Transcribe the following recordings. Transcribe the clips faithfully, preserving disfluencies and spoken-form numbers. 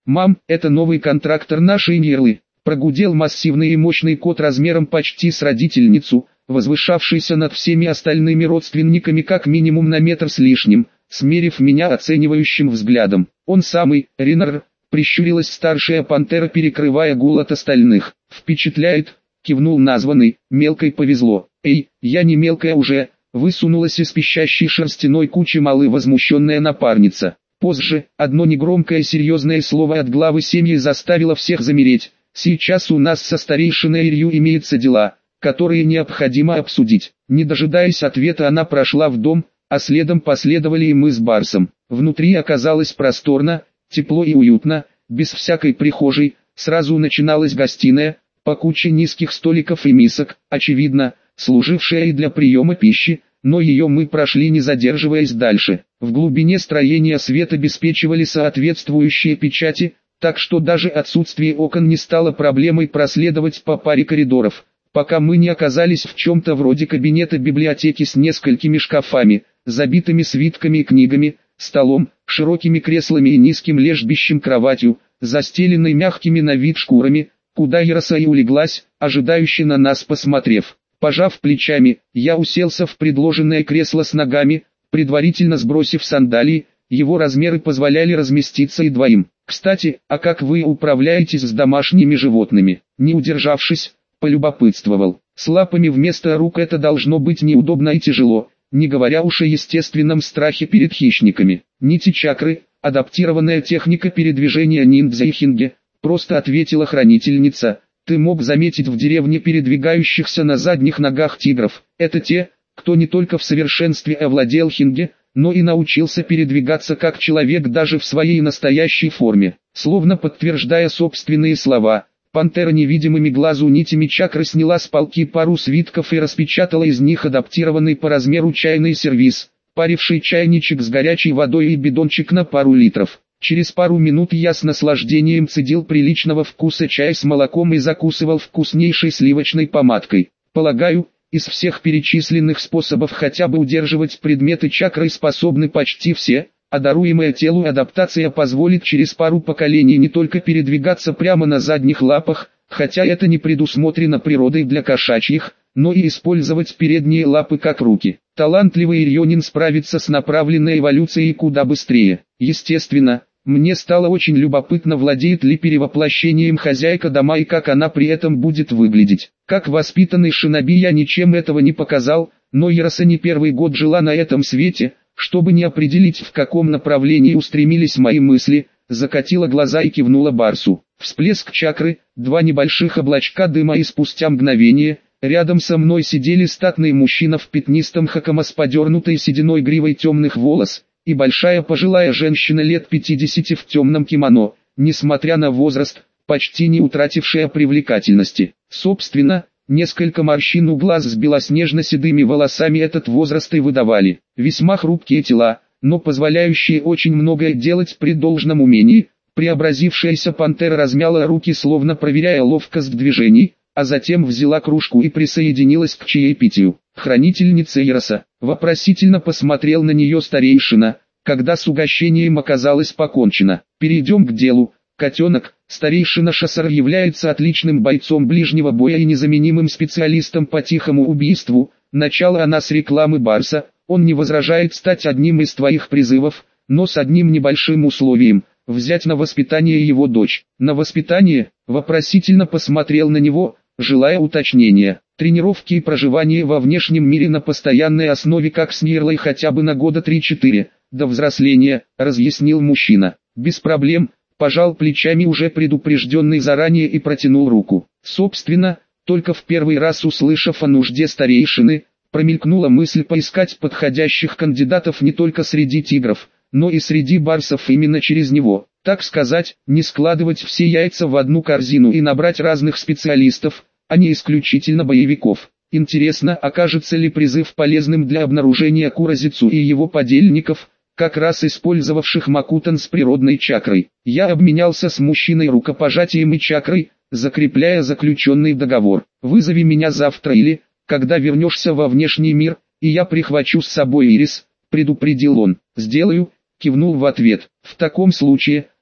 «Мам, это новый контрактор нашей Нерлы», — прогудел массивный и мощный кот размером почти с родительницу, возвышавшийся над всеми остальными родственниками как минимум на метр с лишним, смерив меня оценивающим взглядом. «Он самый, Ринар», — прищурилась старшая пантера, перекрывая гул от остальных. «Впечатляет», — кивнул названный, — «мелкой повезло». «Эй, я не мелкая уже», — высунулась из пищащей шерстяной кучи малы возмущенная напарница. Позже, одно негромкое серьезное слово от главы семьи заставило всех замереть. «Сейчас у нас со старейшиной Ирью имеются дела, которые необходимо обсудить». Не дожидаясь ответа, она прошла в дом, а следом последовали и мы с Барсом. Внутри оказалось просторно, тепло и уютно, без всякой прихожей. Сразу начиналась гостиная, по куче низких столиков и мисок, очевидно, служившая и для приема пищи, но ее мы прошли не задерживаясь дальше. В глубине строения свет обеспечивали соответствующие печати, так что даже отсутствие окон не стало проблемой проследовать по паре коридоров, пока мы не оказались в чем-то вроде кабинета библиотеки с несколькими шкафами, забитыми свитками и книгами, столом, широкими креслами и низким лежбищем кроватью, застеленной мягкими на вид шкурами, куда Яроса и улеглась, ожидающе на нас посмотрев. Пожав плечами, я уселся в предложенное кресло с ногами, предварительно сбросив сандалии, его размеры позволяли разместиться и двоим. «Кстати, а как вы управляетесь с домашними животными?» Не удержавшись, полюбопытствовал. «С лапами вместо рук это должно быть неудобно и тяжело, не говоря уж о естественном страхе перед хищниками. Нити чакры, адаптированная техника передвижения ниндзя и хинге», просто ответила хранительница. «Ты мог заметить в деревне передвигающихся на задних ногах тигров. Это те, кто не только в совершенстве овладел хинге, но и научился передвигаться как человек даже в своей настоящей форме». Словно подтверждая собственные слова, пантера невидимыми глазу нитями чакры сняла с полки пару свитков и распечатала из них адаптированный по размеру чайный сервиз, паривший чайничек с горячей водой и бидончик на пару литров. Через пару минут я с наслаждением цедил приличного вкуса чай с молоком и закусывал вкуснейшей сливочной помадкой. Полагаю, из всех перечисленных способов хотя бы удерживать предметы чакрой способны почти все, а даруемая телу адаптация позволит через пару поколений не только передвигаться прямо на задних лапах, хотя это не предусмотрено природой для кошачьих, но и использовать передние лапы как руки. Талантливый Ирьонин справится с направленной эволюцией куда быстрее. Естественно, мне стало очень любопытно, владеет ли перевоплощением хозяйка дома и как она при этом будет выглядеть. Как воспитанный шиноби я ничем этого не показал, но Яроса не первый год жила на этом свете, чтобы не определить, в каком направлении устремились мои мысли, закатила глаза и кивнула Барсу. Всплеск чакры, два небольших облачка дыма, и спустя мгновение рядом со мной сидели статный мужчина в пятнистом хакама с подернутой сединой гривой темных волос, и большая пожилая женщина лет пятидесяти в темном кимоно, несмотря на возраст, почти не утратившая привлекательности. Собственно, несколько морщин у глаз с белоснежно-седыми волосами этот возраст и выдавали. Весьма хрупкие тела, но позволяющие очень многое делать при должном умении. Преобразившаяся пантера размяла руки, словно проверяя ловкость движений, а затем взяла кружку и присоединилась к чаепитию. Хранительница Яроса вопросительно посмотрел на нее старейшина, когда с угощением оказалось покончено. «Перейдем к делу. Котенок». Старейшина Шасар является отличным бойцом ближнего боя и незаменимым специалистом по тихому убийству. Начало она с рекламы Барса. Он не возражает стать одним из твоих призывов, но с одним небольшим условием – взять на воспитание его дочь. На воспитание? Вопросительно посмотрел на него, желая уточнения. Тренировки и проживание во внешнем мире на постоянной основе, как с Нирлой, хотя бы на года три-четыре, до взросления, разъяснил мужчина. Без проблем, пожал плечами уже предупрежденный заранее и протянул руку. Собственно, только в первый раз услышав о нужде старейшины, промелькнула мысль поискать подходящих кандидатов не только среди тигров, но и среди барсов именно через него. Так сказать, не складывать все яйца в одну корзину и набрать разных специалистов, а не исключительно боевиков. Интересно, окажется ли призыв полезным для обнаружения Куразицу и его подельников, как раз использовавших Макутан с природной чакрой. Я обменялся с мужчиной рукопожатием и чакрой, закрепляя заключенный договор. «Вызови меня завтра или, когда вернешься во внешний мир, и я прихвачу с собой Ирис», — предупредил он. «Сделаю», — кивнул в ответ. «В таком случае,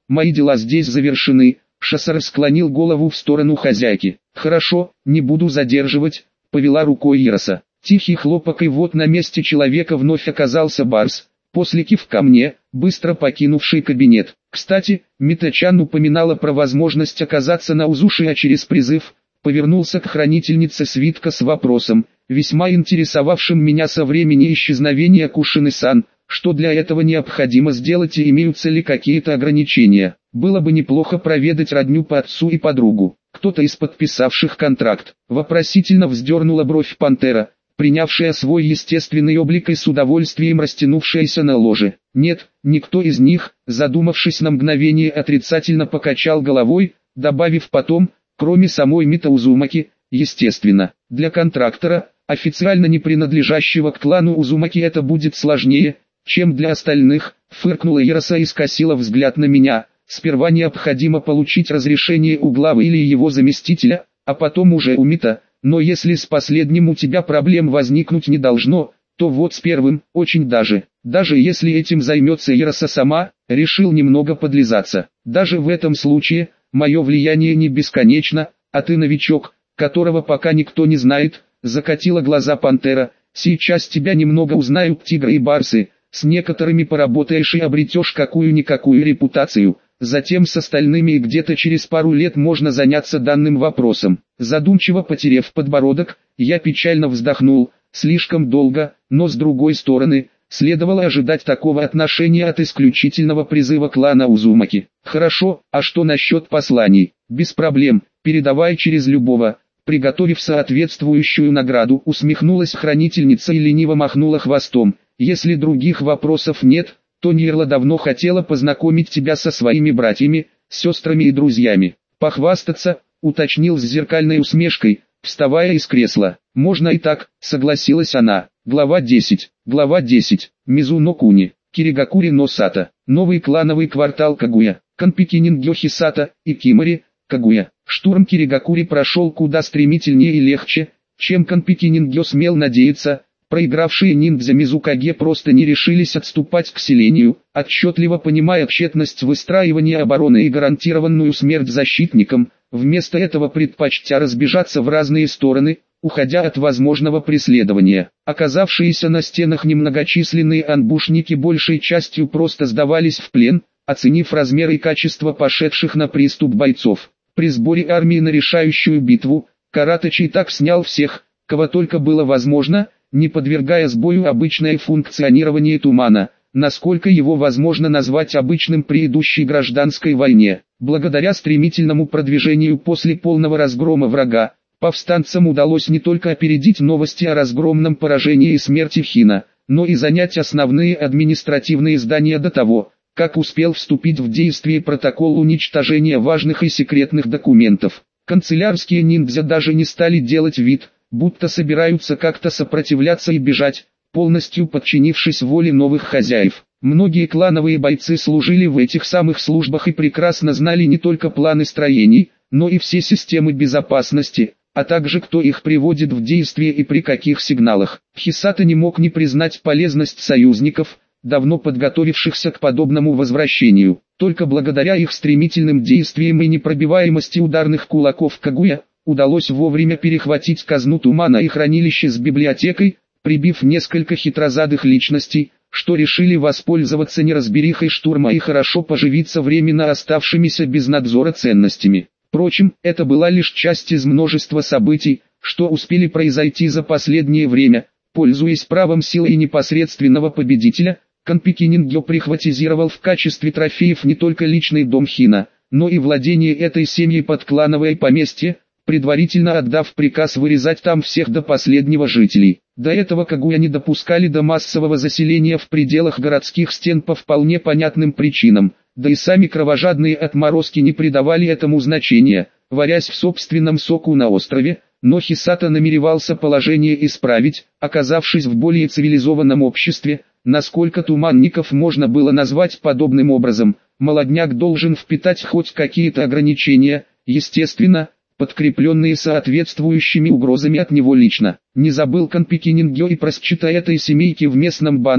мои дела здесь завершены. Шассар склонил голову в сторону хозяйки. Хорошо, не буду задерживать, повела рукой Ироса. Тихий хлопок, и вот на месте человека вновь оказался Барс, после кивка мне, быстро покинувший кабинет. Кстати, Митачан упоминала про возможность оказаться на Узуши, а через призыв повернулся к хранительнице свитка с вопросом, весьма интересовавшим меня со времени исчезновения Кушины-сан, что для этого необходимо сделать и имеются ли какие-то ограничения. Было бы неплохо проведать родню по отцу и подругу. Кто-то из подписавших контракт вопросительно вздернула бровь пантера, принявшая свой естественный облик и с удовольствием растянувшаяся на ложе. Нет, никто из них, задумавшись на мгновение, отрицательно покачал головой, добавив потом, кроме самой Мита Узумаки, естественно, для контрактора, официально не принадлежащего к клану Узумаки, это будет сложнее, чем для остальных. Фыркнула Ироса и скосила взгляд на меня. Сперва необходимо получить разрешение у главы или его заместителя, а потом уже у Мита. Но если с последним у тебя проблем возникнуть не должно, то вот с первым, очень даже. Даже если этим займется Ироса сама, решил немного подлизаться. Даже в этом случае, мое влияние не бесконечно, а ты новичок, которого пока никто не знает, закатила глаза пантера. Сейчас тебя немного узнают тигры и барсы, с некоторыми поработаешь и обретешь какую-никакую репутацию. Затем с остальными и где-то через пару лет можно заняться данным вопросом. Задумчиво потерев подбородок, я печально вздохнул. Слишком долго, но с другой стороны, следовало ожидать такого отношения от исключительного призыва клана Узумаки. Хорошо, а что насчет посланий? Без проблем, передавай через любого. Приготовив соответствующую награду, усмехнулась хранительница и лениво махнула хвостом. Если других вопросов нет, то Нирла давно хотела познакомить тебя со своими братьями, сестрами и друзьями. Похвастаться, уточнил с зеркальной усмешкой, вставая из кресла. Можно и так, согласилась она. Глава десять. Глава десять. Мизуно Куни, Киригакури но Сата. Новый клановый квартал Кагуя. Канпики Нингё Хисата и Кимори, Кагуя. Штурм Киригакури прошел куда стремительнее и легче, чем Канпики Нингё смел надеяться. Проигравшие ниндзя Мизукаге просто не решились отступать к селению, отчетливо понимая тщетность выстраивания обороны и гарантированную смерть защитникам, вместо этого предпочтя разбежаться в разные стороны, уходя от возможного преследования. Оказавшиеся на стенах немногочисленные анбушники большей частью просто сдавались в плен, оценив размер и качество пошедших на приступ бойцов. При сборе армии на решающую битву, Каратачи так снял всех, кого только было возможно, не подвергая сбою обычное функционирование тумана, насколько его возможно назвать обычным при идущей гражданской войне. Благодаря стремительному продвижению после полного разгрома врага, повстанцам удалось не только опередить новости о разгромном поражении и смерти Хина, но и занять основные административные здания до того, как успел вступить в действие протокол уничтожения важных и секретных документов. Канцелярские ниндзя даже не стали делать вид, будто собираются как-то сопротивляться и бежать, полностью подчинившись воле новых хозяев. Многие клановые бойцы служили в этих самых службах и прекрасно знали не только планы строений, но и все системы безопасности, а также кто их приводит в действие и при каких сигналах. Хисата не мог не признать полезность союзников, давно подготовившихся к подобному возвращению. Только благодаря их стремительным действиям и непробиваемости ударных кулаков Кагуя, удалось вовремя перехватить казну тумана и хранилище с библиотекой, прибив несколько хитрозадых личностей, что решили воспользоваться неразберихой штурма и хорошо поживиться временно оставшимися без надзора ценностями. Впрочем, это была лишь часть из множества событий, что успели произойти за последнее время. Пользуясь правом силы и непосредственного победителя, Канпики Нингё прихватизировал в качестве трофеев не только личный дом Хина, но и владение этой семьей под клановое поместье, предварительно отдав приказ вырезать там всех до последнего жителей. До этого Кагуя не допускали до массового заселения в пределах городских стен по вполне понятным причинам, да и сами кровожадные отморозки не придавали этому значения, варясь в собственном соку на острове, но Хисата намеревался положение исправить, оказавшись в более цивилизованном обществе, насколько туманников можно было назвать подобным образом. Молодняк должен впитать хоть какие-то ограничения, естественно, подкрепленные соответствующими угрозами от него лично. Не забыл Канпики Нингё и про счета этой семейки в местном банке,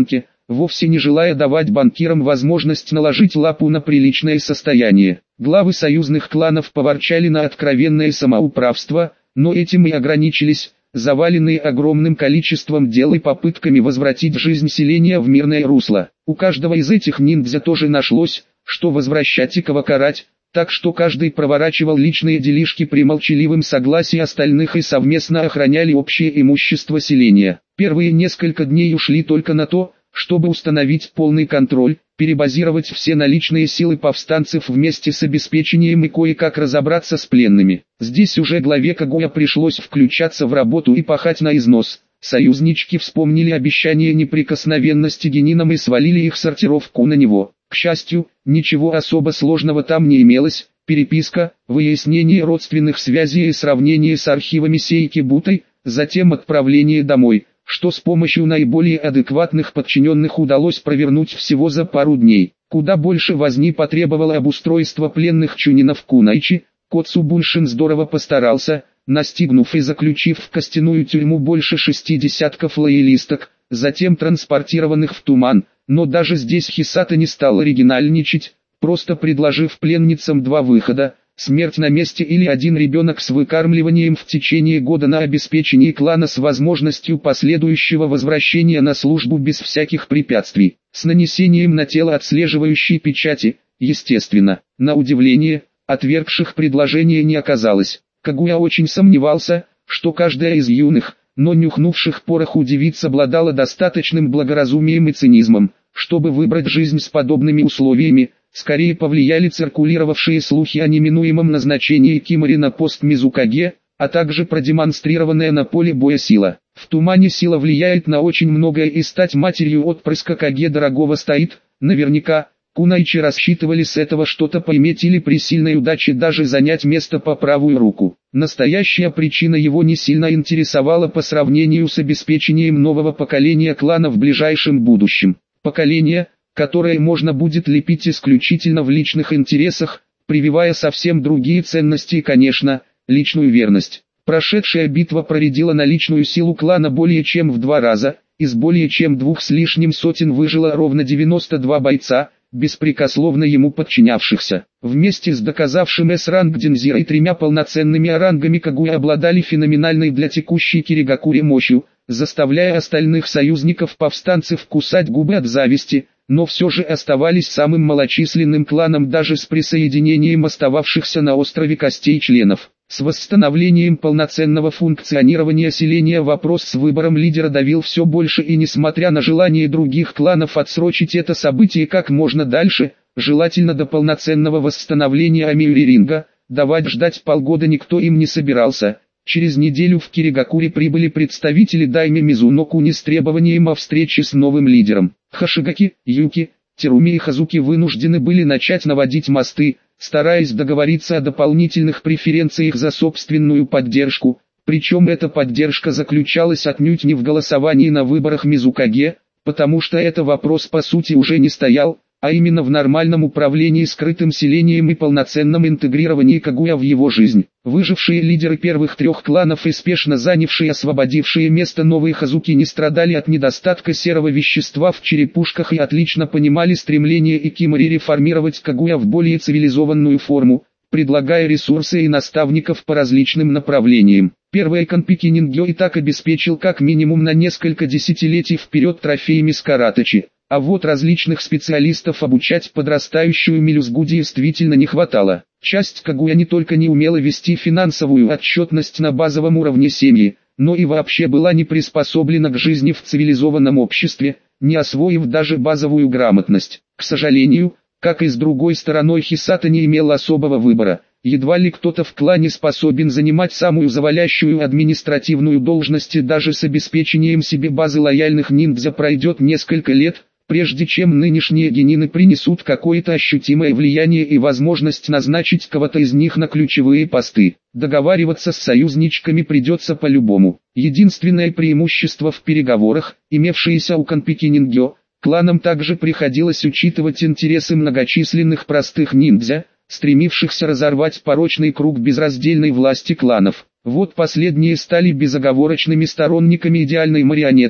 вовсе не желая давать банкирам возможность наложить лапу на приличное состояние. Главы союзных кланов поворчали на откровенное самоуправство, но этим и ограничились, заваленные огромным количеством дел и попытками возвратить жизнь селения в мирное русло. У каждого из этих ниндзя тоже нашлось, что возвращать и кого карать, так что каждый проворачивал личные делишки при молчаливом согласии остальных и совместно охраняли общее имущество селения. Первые несколько дней ушли только на то, чтобы установить полный контроль, перебазировать все наличные силы повстанцев вместе с обеспечением и кое-как разобраться с пленными. Здесь уже главе Кагуя пришлось включаться в работу и пахать на износ. Союзнички вспомнили обещание неприкосновенности генинам и свалили их сортировку на него. К счастью, ничего особо сложного там не имелось. Переписка, выяснение родственных связей и сравнение с архивами Сейки Бутой, затем отправление домой, что с помощью наиболее адекватных подчиненных удалось провернуть всего за пару дней. Куда больше возни потребовало обустройство пленных чунинов Кунайчи. Коцу Буншин здорово постарался, настигнув и заключив в костяную тюрьму больше шести десятков лоялисток, затем транспортированных в Туман, но даже здесь Хисата не стал оригинальничать, просто предложив пленницам два выхода: смерть на месте или один ребенок с выкармливанием в течение года на обеспечении клана с возможностью последующего возвращения на службу без всяких препятствий, с нанесением на тело отслеживающей печати, естественно. На удивление, отвергших предложение не оказалось. Кагуя очень сомневался, что каждая из юных, но нюхнувших пороху девиц обладала достаточным благоразумием и цинизмом, чтобы выбрать жизнь с подобными условиями. Скорее повлияли циркулировавшие слухи о неминуемом назначении Кимори на пост Мизукаге, а также продемонстрированная на поле боя сила. В Тумане сила влияет на очень многое, и стать матерью отпрыска Каге дорогого стоит. Наверняка, Кунайчи рассчитывали с этого что-то поиметь или при сильной удаче даже занять место по правую руку. Настоящая причина его не сильно интересовала по сравнению с обеспечением нового поколения клана в ближайшем будущем. Поколение, которое можно будет лепить исключительно в личных интересах, прививая совсем другие ценности и, конечно, личную верность. Прошедшая битва проредила наличную силу клана более чем в два раза, из более чем двух с лишним сотен выжило ровно девяносто два бойца, беспрекословно ему подчинявшихся. Вместе с доказавшим С-ранг Дензира и тремя полноценными А-рангами Кагуя обладали феноменальной для текущей Киригакури мощью, заставляя остальных союзников-повстанцев кусать губы от зависти, но все же оставались самым малочисленным кланом даже с присоединением остававшихся на острове костей членов. С восстановлением полноценного функционирования селения вопрос с выбором лидера давил все больше, и несмотря на желание других кланов отсрочить это событие как можно дальше, желательно до полноценного восстановления Амиури-ринга, давать ждать полгода никто им не собирался. Через неделю в Киригакуре прибыли представители дайме Мизунокуни с требованием о встрече с новым лидером. Хашигаки, Юки, Теруми и Хазуки вынуждены были начать наводить мосты, стараясь договориться о дополнительных преференциях за собственную поддержку, причем эта поддержка заключалась отнюдь не в голосовании на выборах Мизукаге, потому что это вопрос по сути уже не стоял, а именно в нормальном управлении скрытым селением и полноценном интегрировании Кагуя в его жизнь. Выжившие лидеры первых трех кланов и спешно занявшие освободившие место новые Хазуки не страдали от недостатка серого вещества в черепушках и отлично понимали стремление Икимори реформировать Кагуя в более цивилизованную форму, предлагая ресурсы и наставников по различным направлениям. Первый Канпики Нингё и так обеспечил как минимум на несколько десятилетий вперед трофеями с Каратачи. А вот различных специалистов обучать подрастающую мелюзгу действительно не хватало. Часть Кагуя не только не умела вести финансовую отчетность на базовом уровне семьи, но и вообще была не приспособлена к жизни в цивилизованном обществе, не освоив даже базовую грамотность. К сожалению, как и с другой стороной, Хисата не имел особого выбора. Едва ли кто-то в клане способен занимать самую завалящую административную должность, и даже с обеспечением себе базы лояльных ниндзя пройдет несколько лет, прежде чем нынешние генины принесут какое-то ощутимое влияние и возможность назначить кого-то из них на ключевые посты. Договариваться с союзничками придется по-любому. Единственное преимущество в переговорах, имевшееся у Канпики Нингё, кланам также приходилось учитывать интересы многочисленных простых ниндзя, стремившихся разорвать порочный круг безраздельной власти кланов. Вот последние стали безоговорочными сторонниками идеальной марионетки,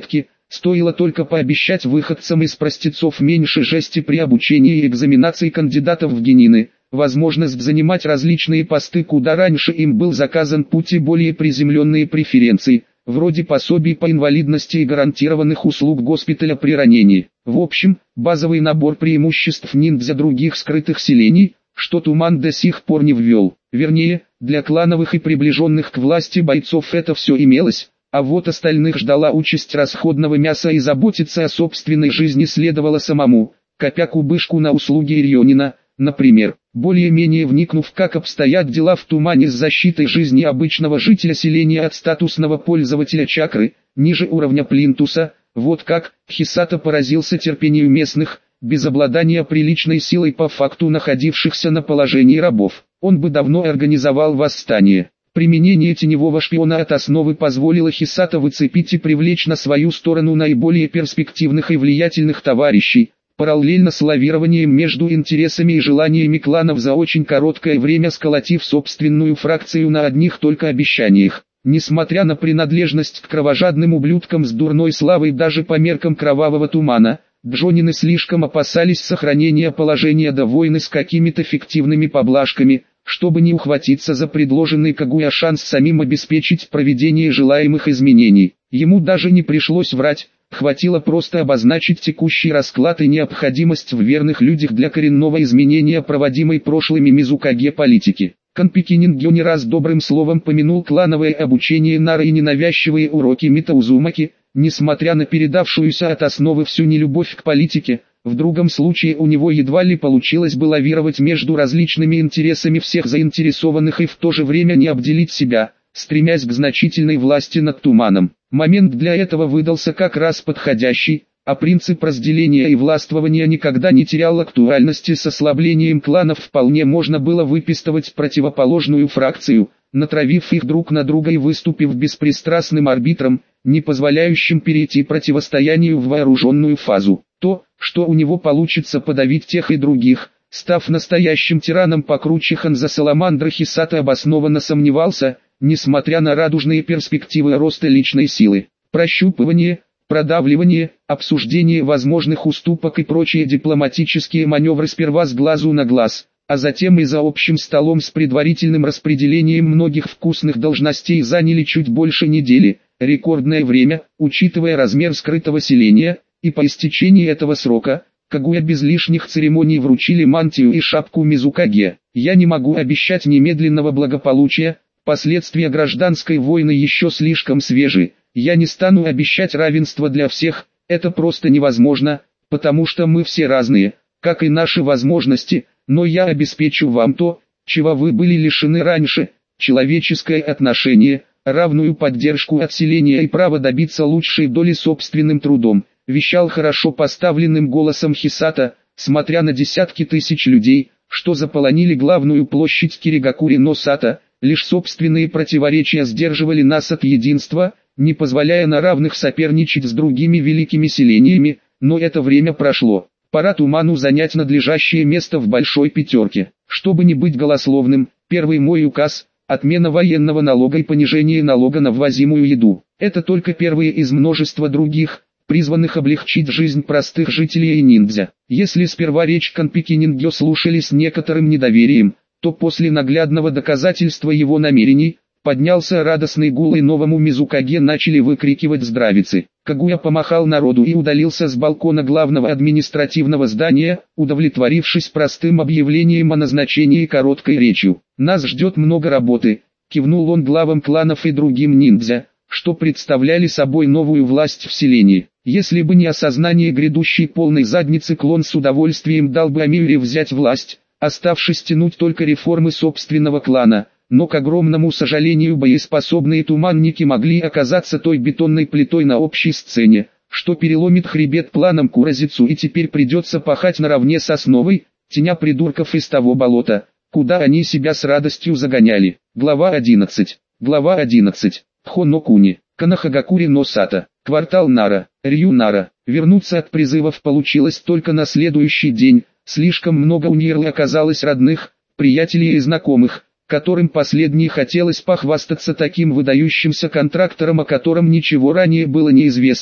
Стоило только пообещать выходцам из простецов меньше жести при обучении и экзаменации кандидатов в генины, возможность занимать различные посты, куда раньше им был заказан путь, и более приземленные преференции, вроде пособий по инвалидности и гарантированных услуг госпиталя при ранении. В общем, базовый набор преимуществ ниндзя других скрытых селений, что Туман до сих пор не ввел. Вернее, для клановых и приближенных к власти бойцов это все имелось, а вот остальных ждала участь расходного мяса, и заботиться о собственной жизни следовало самому, копя кубышку на услуги Ирионина, например. Более-менее вникнув, как обстоят дела в Тумане с защитой жизни обычного жителя селения от статусного пользователя чакры, ниже уровня плинтуса, вот как, Хисата поразился терпению местных, без обладания приличной силой по факту находившихся на положении рабов. Он бы давно организовал восстание. Применение теневого шпиона от основы позволило Хисата выцепить и привлечь на свою сторону наиболее перспективных и влиятельных товарищей, параллельно с лавированием между интересами и желаниями кланов, за очень короткое время сколотив собственную фракцию на одних только обещаниях. Несмотря на принадлежность к кровожадным ублюдкам с дурной славой даже по меркам Кровавого Тумана, Джонины слишком опасались сохранения положения до войны с какими-то фиктивными поблажками, чтобы не ухватиться за предложенный Кагуя шанс самим обеспечить проведение желаемых изменений. Ему даже не пришлось врать, хватило просто обозначить текущий расклад и необходимость в верных людях для коренного изменения проводимой прошлыми Мизукаге политики. Канпики Нингё не раз добрым словом помянул клановое обучение Нары и ненавязчивые уроки Митаузумаки, несмотря на передавшуюся от основы всю нелюбовь к политике. В другом случае у него едва ли получилось бы лавировать между различными интересами всех заинтересованных и в то же время не обделить себя, стремясь к значительной власти над Туманом. Момент для этого выдался как раз подходящий, а принцип разделения и властвования никогда не терял актуальности. С ослаблением кланов вполне можно было выпистывать противоположную фракцию, натравив их друг на друга и выступив беспристрастным арбитром, не позволяющим перейти противостоянию в вооруженную фазу. То, что у него получится подавить тех и других, став настоящим тираном покруче Ханза Саламандра, Хисата обоснованно сомневался, несмотря на радужные перспективы роста личной силы. Прощупывание, продавливание, обсуждение возможных уступок и прочие дипломатические маневры сперва с глазу на глаз, а затем и за общим столом с предварительным распределением многих вкусных должностей заняли чуть больше недели, рекордное время, учитывая размер скрытого селения. И по истечении этого срока, Кагуя без лишних церемоний вручили мантию и шапку Мизукаге. Я не могу обещать немедленного благополучия, последствия гражданской войны еще слишком свежи. Я не стану обещать равенство для всех, это просто невозможно, потому что мы все разные, как и наши возможности, но я обеспечу вам то, чего вы были лишены раньше, человеческое отношение, равную поддержку от селения и право добиться лучшей доли собственным трудом. Вещал хорошо поставленным голосом Хисата, смотря на десятки тысяч людей, что заполонили главную площадь Киригакури-но-Сата. Лишь собственные противоречия сдерживали нас от единства, не позволяя на равных соперничать с другими великими селениями, но это время прошло. Пора Туману занять надлежащее место в большой пятерке. Чтобы не быть голословным, первый мой указ – отмена военного налога и понижение налога на ввозимую еду. Это только первые из множества других, призванных облегчить жизнь простых жителей и ниндзя. Если сперва речь Канпики Нингё слушали с некоторым недоверием, то после наглядного доказательства его намерений, поднялся радостный гул, и новому Мизукаге начали выкрикивать здравицы. Кагуя помахал народу и удалился с балкона главного административного здания, удовлетворившись простым объявлением о назначении и короткой речью. «Нас ждет много работы», — кивнул он главам кланов и другим ниндзя, что представляли собой новую власть в селении. Если бы не осознание грядущей полной задницы, клон с удовольствием дал бы Амиуре взять власть, оставшись тянуть только реформы собственного клана, но, к огромному сожалению, боеспособные туманники могли оказаться той бетонной плитой на общей сцене, что переломит хребет планам Куразицу, и теперь придется пахать наравне с основой, теня придурков из того болота, куда они себя с радостью загоняли. Глава одиннадцать. Глава одиннадцать. Хонокуни, Канахагакури-но-Сата, квартал Нара, Рью Нара. Вернуться от призывов получилось только на следующий день. Слишком много у Нирлы оказалось родных, приятелей и знакомых, которым последней хотелось похвастаться таким выдающимся контрактором, о котором ничего ранее было неизвестно.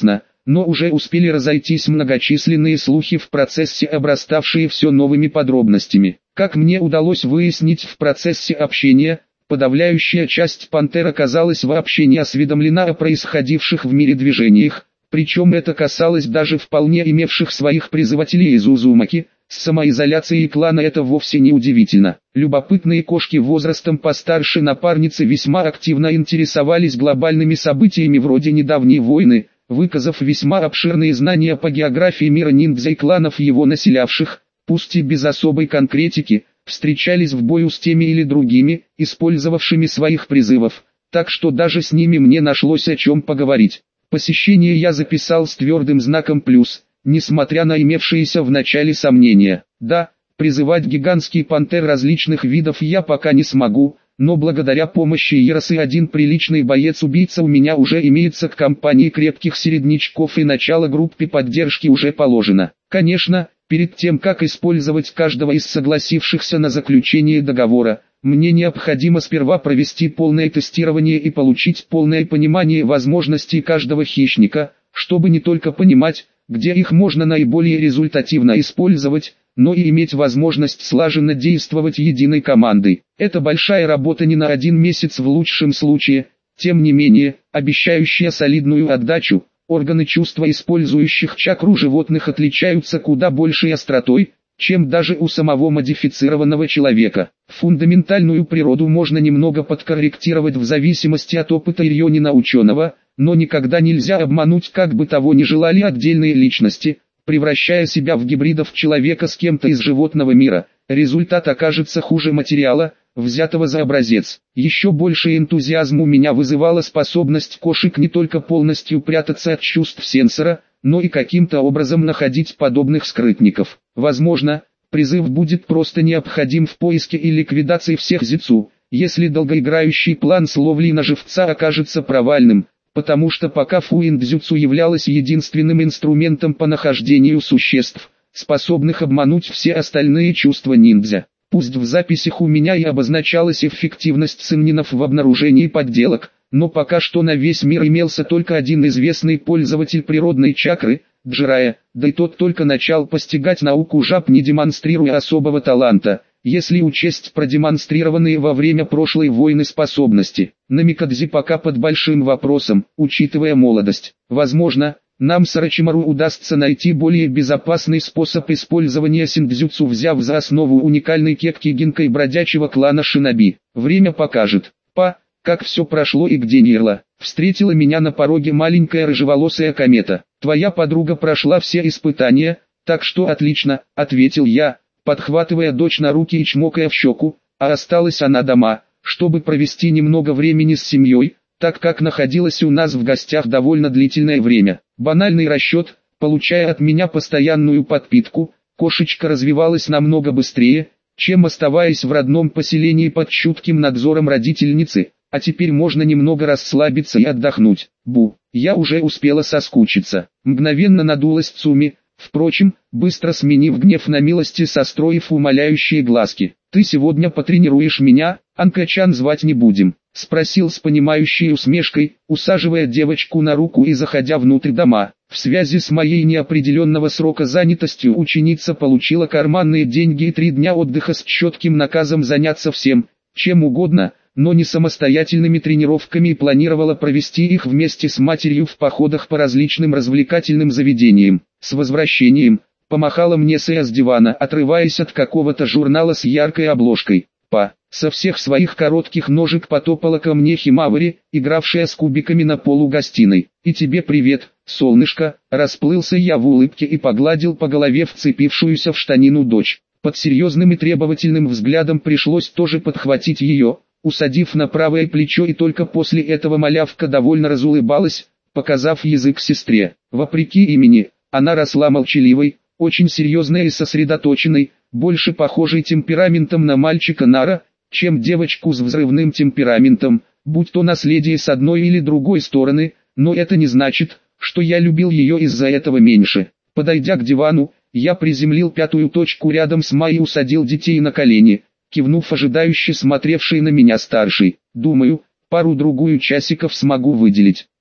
но уже успели разойтись многочисленные слухи в процессе, обраставшие все новыми подробностями. Как мне удалось выяснить в процессе общения, подавляющая часть пантер оказалась вообще не осведомлена о происходивших в мире движениях, причем это касалось даже вполне имевших своих призывателей из Узумаки. С самоизоляцией клана это вовсе не удивительно. Любопытные кошки возрастом постарше напарницы весьма активно интересовались глобальными событиями вроде недавней войны, выказав весьма обширные знания по географии мира ниндзя и кланов его населявших, пусть и без особой конкретики, встречались в бою с теми или другими, использовавшими своих призывов, так что даже с ними мне нашлось о чем поговорить. Посещение я записал с твердым знаком плюс, несмотря на имевшиеся в начале сомнения. Да, призывать гигантские пантер различных видов я пока не смогу, но благодаря помощи Еросы один приличный боец-убийца у меня уже имеется, к компании крепких середнячков и начало группе поддержки уже положено. Конечно, перед тем как использовать каждого из согласившихся на заключение договора, мне необходимо сперва провести полное тестирование и получить полное понимание возможностей каждого хищника, чтобы не только понимать, где их можно наиболее результативно использовать, но и иметь возможность слаженно действовать единой командой. Это большая работа не на один месяц в лучшем случае, тем не менее, обещающая солидную отдачу. Органы чувства использующих чакру животных отличаются куда большей остротой, чем даже у самого модифицированного человека. Фундаментальную природу можно немного подкорректировать в зависимости от опыта Ирьонина ученого, но никогда нельзя обмануть, как бы того ни желали отдельные личности, превращая себя в гибридов человека с кем-то из животного мира. Результат окажется хуже материала, взятого за образец. Еще больше энтузиазма у меня вызывала способность кошек не только полностью прятаться от чувств сенсора, но и каким-то образом находить подобных скрытников. Возможно, призыв будет просто необходим в поиске и ликвидации всех зицу, если долгоиграющий план с ловлей на живца окажется провальным, потому что пока фуиндзюцу являлась единственным инструментом по нахождению существ, способных обмануть все остальные чувства ниндзя. Пусть в записях у меня и обозначалась эффективность синнинов в обнаружении подделок, но пока что на весь мир имелся только один известный пользователь природной чакры, Джирая, да и тот только начал постигать науку жаб, не демонстрируя особого таланта, если учесть продемонстрированные во время прошлой войны способности. Намикадзи пока под большим вопросом, учитывая молодость. Возможно, нам с Орочимару удастся найти более безопасный способ использования синдзюцу, взяв за основу уникальный кекки гинкой бродячего клана шиноби. Время покажет. Па, как все прошло и где Нирла. Встретила меня на пороге маленькая рыжеволосая комета. Твоя подруга прошла все испытания, так что отлично, ответил я, подхватывая дочь на руки и чмокая в щеку, а осталась она дома, чтобы провести немного времени с семьей, так как находилась у нас в гостях довольно длительное время. Банальный расчет, получая от меня постоянную подпитку, кошечка развивалась намного быстрее, чем оставаясь в родном поселении под чутким надзором родительницы, а теперь можно немного расслабиться и отдохнуть. Бу, я уже успела соскучиться. Мгновенно надулась Цуми, впрочем, быстро сменив гнев на милости, состроив умоляющие глазки. «Ты сегодня потренируешь меня, Анка-чан звать не будем?» — спросил с понимающей усмешкой, усаживая девочку на руку и заходя внутрь дома. В связи с моей неопределенного срока занятостью ученица получила карманные деньги и три дня отдыха с четким наказом заняться всем, чем угодно, но не самостоятельными тренировками, и планировала провести их вместе с матерью в походах по различным развлекательным заведениям. «С возвращением!» — помахала мне Сэя с дивана, отрываясь от какого-то журнала с яркой обложкой. «Па!» — со всех своих коротких ножек потопала ко мне Химавари, игравшая с кубиками на полу гостиной. «И тебе привет, солнышко!» — расплылся я в улыбке и погладил по голове вцепившуюся в штанину дочь. Под серьезным и требовательным взглядом пришлось тоже подхватить ее, усадив на правое плечо, и только после этого малявка довольно разулыбалась, показав язык сестре. Вопреки имени, она росла молчаливой, очень серьезной и сосредоточенной, больше похожей темпераментом на мальчика Нара, чем девочку с взрывным темпераментом, будь то наследие с одной или другой стороны, но это не значит, что я любил ее из-за этого меньше. Подойдя к дивану, я приземлил пятую точку рядом с Майей и усадил детей на колени, кивнув ожидающе смотревшей на меня старшей. «Думаю, пару-другую часиков смогу выделить». «Да»,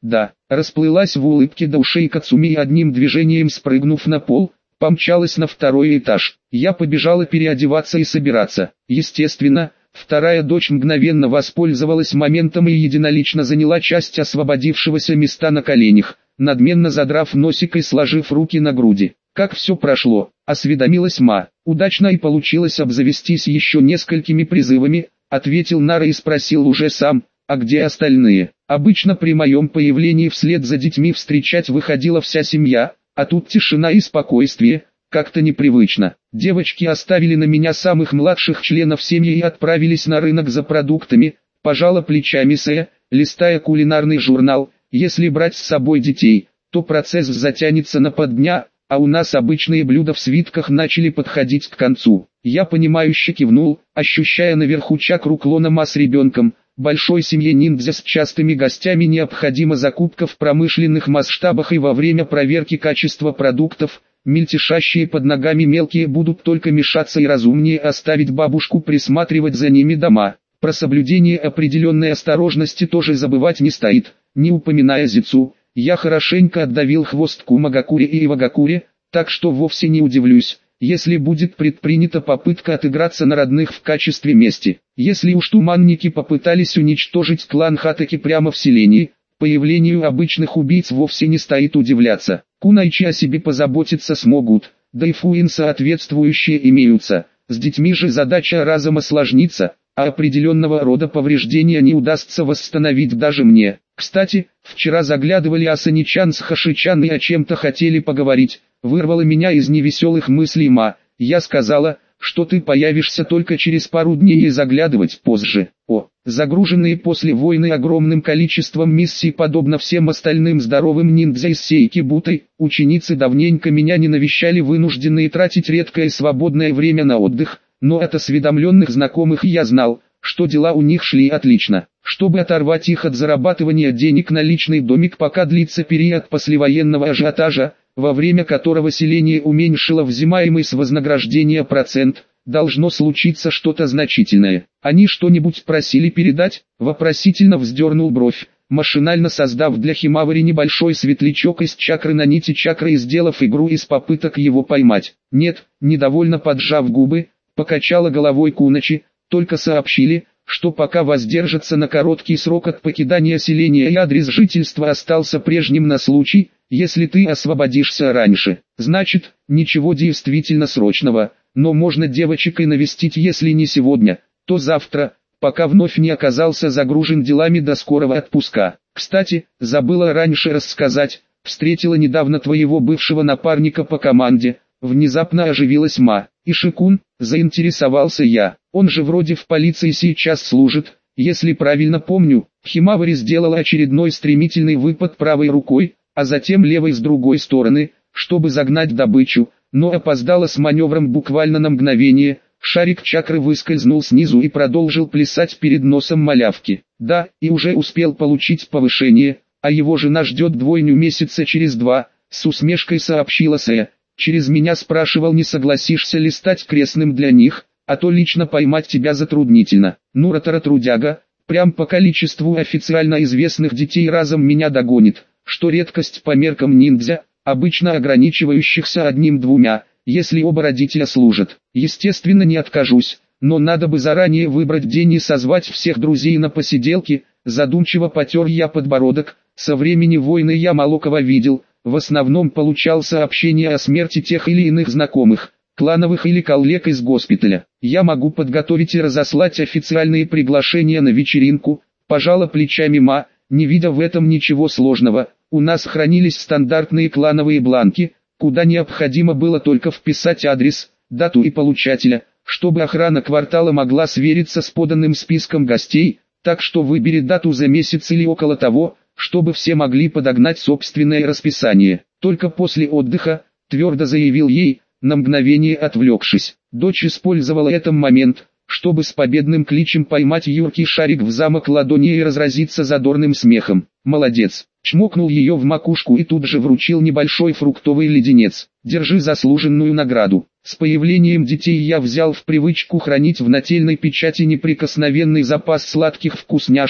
расплылась в улыбке до ушей Кацуми и одним движением спрыгнув на пол, помчалась на второй этаж. Я побежала переодеваться и собираться. Естественно, вторая дочь мгновенно воспользовалась моментом и единолично заняла часть освободившегося места на коленях, надменно задрав носик и сложив руки на груди. «Как все прошло?» – осведомилась Ма. «Удачно и получилось обзавестись еще несколькими призывами», – ответил Нара и спросил уже сам, «а где остальные?» Обычно при моем появлении вслед за детьми встречать выходила вся семья, а тут тишина и спокойствие, как-то непривычно. Девочки оставили на меня самых младших членов семьи и отправились на рынок за продуктами, пожала плечами Сэ, листая кулинарный журнал. Если брать с собой детей, то процесс затянется на полдня, а у нас обычные блюда в свитках начали подходить к концу. Я понимающе кивнул, ощущая наверху чакру клона Ма с ребенком. Большой семье ниндзя с частыми гостями необходима закупка в промышленных масштабах и во время проверки качества продуктов, мельтешащие под ногами мелкие будут только мешаться и разумнее оставить бабушку присматривать за ними дома. Про соблюдение определенной осторожности тоже забывать не стоит, не упоминая Зицу. Я хорошенько отдавил хвост Кумагакуре и Ивагакуре, так что вовсе не удивлюсь, если будет предпринята попытка отыграться на родных в качестве мести. Если уж туманники попытались уничтожить клан Хатаки прямо в селении, появлению обычных убийц вовсе не стоит удивляться. Кунайчи о себе позаботиться смогут, да и фуин соответствующие имеются. С детьми же задача разом осложнится, а определенного рода повреждения не удастся восстановить даже мне. Кстати, вчера заглядывали Асани-чан с Хаши-чан и о чем-то хотели поговорить. Вырвала меня из невеселых мыслей Ма. Я сказала, что ты появишься только через пару дней и заглядывать позже. О, загруженные после войны огромным количеством миссий подобно всем остальным здоровым ниндзя из Сейкибутой, ученицы давненько меня не навещали, вынужденные тратить редкое свободное время на отдых, но от осведомленных знакомых я знал, что дела у них шли отлично. Чтобы оторвать их от зарабатывания денег на личный домик, пока длится период послевоенного ажиотажа, во время которого селение уменьшило взимаемый с вознаграждения процент, должно случиться что-то значительное. Они что-нибудь просили передать? Вопросительно вздернул бровь, машинально создав для Химавари небольшой светлячок из чакры на нити чакры и сделав игру из попыток его поймать. Нет, недовольно поджав губы, покачала головой Куначи, только сообщили, что пока воздержатся на короткий срок от покидания селения и адрес жительства остался прежним на случай, если ты освободишься раньше. Значит, ничего действительно срочного, но можно девочек и навестить, если не сегодня, то завтра, пока вновь не оказался загружен делами до скорого отпуска. Кстати, забыла раньше рассказать, встретила недавно твоего бывшего напарника по команде. Внезапно оживилась Ма. Ишикун, заинтересовался я, он же вроде в полиции сейчас служит, если правильно помню. Химавари сделала очередной стремительный выпад правой рукой, а затем левой с другой стороны, чтобы загнать добычу, но опоздала с маневром буквально на мгновение. Шарик чакры выскользнул снизу и продолжил плясать перед носом малявки. Да, и уже успел получить повышение, а его жена ждет двойню месяца через два, с усмешкой сообщила Сэ. Через меня спрашивал, не согласишься ли стать крестным для них, а то лично поймать тебя затруднительно. Нуратара трудяга, прям по количеству официально известных детей разом меня догонит, что редкость по меркам ниндзя, обычно ограничивающихся одним-двумя, если оба родителя служат. Естественно, не откажусь, но надо бы заранее выбрать день и созвать всех друзей на посиделки. Задумчиво потер я подбородок. Со времени войны я мало кого видел, в основном получал сообщения о смерти тех или иных знакомых, клановых или коллег из госпиталя. Я могу подготовить и разослать официальные приглашения на вечеринку, пожала плечами Ма, не видя в этом ничего сложного. У нас хранились стандартные клановые бланки, куда необходимо было только вписать адрес, дату и получателя, чтобы охрана квартала могла свериться с поданным списком гостей, так что выбери дату за месяц или около того, чтобы все могли подогнать собственное расписание. Только после отдыха, твердо заявил ей, на мгновение отвлекшись. Дочь использовала этот момент, чтобы с победным кличем поймать юркий шарик в замок ладони и разразиться задорным смехом. Молодец. Чмокнул ее в макушку и тут же вручил небольшой фруктовый леденец. Держи заслуженную награду. С появлением детей я взял в привычку хранить в нательной печати неприкосновенный запас сладких вкусняшек,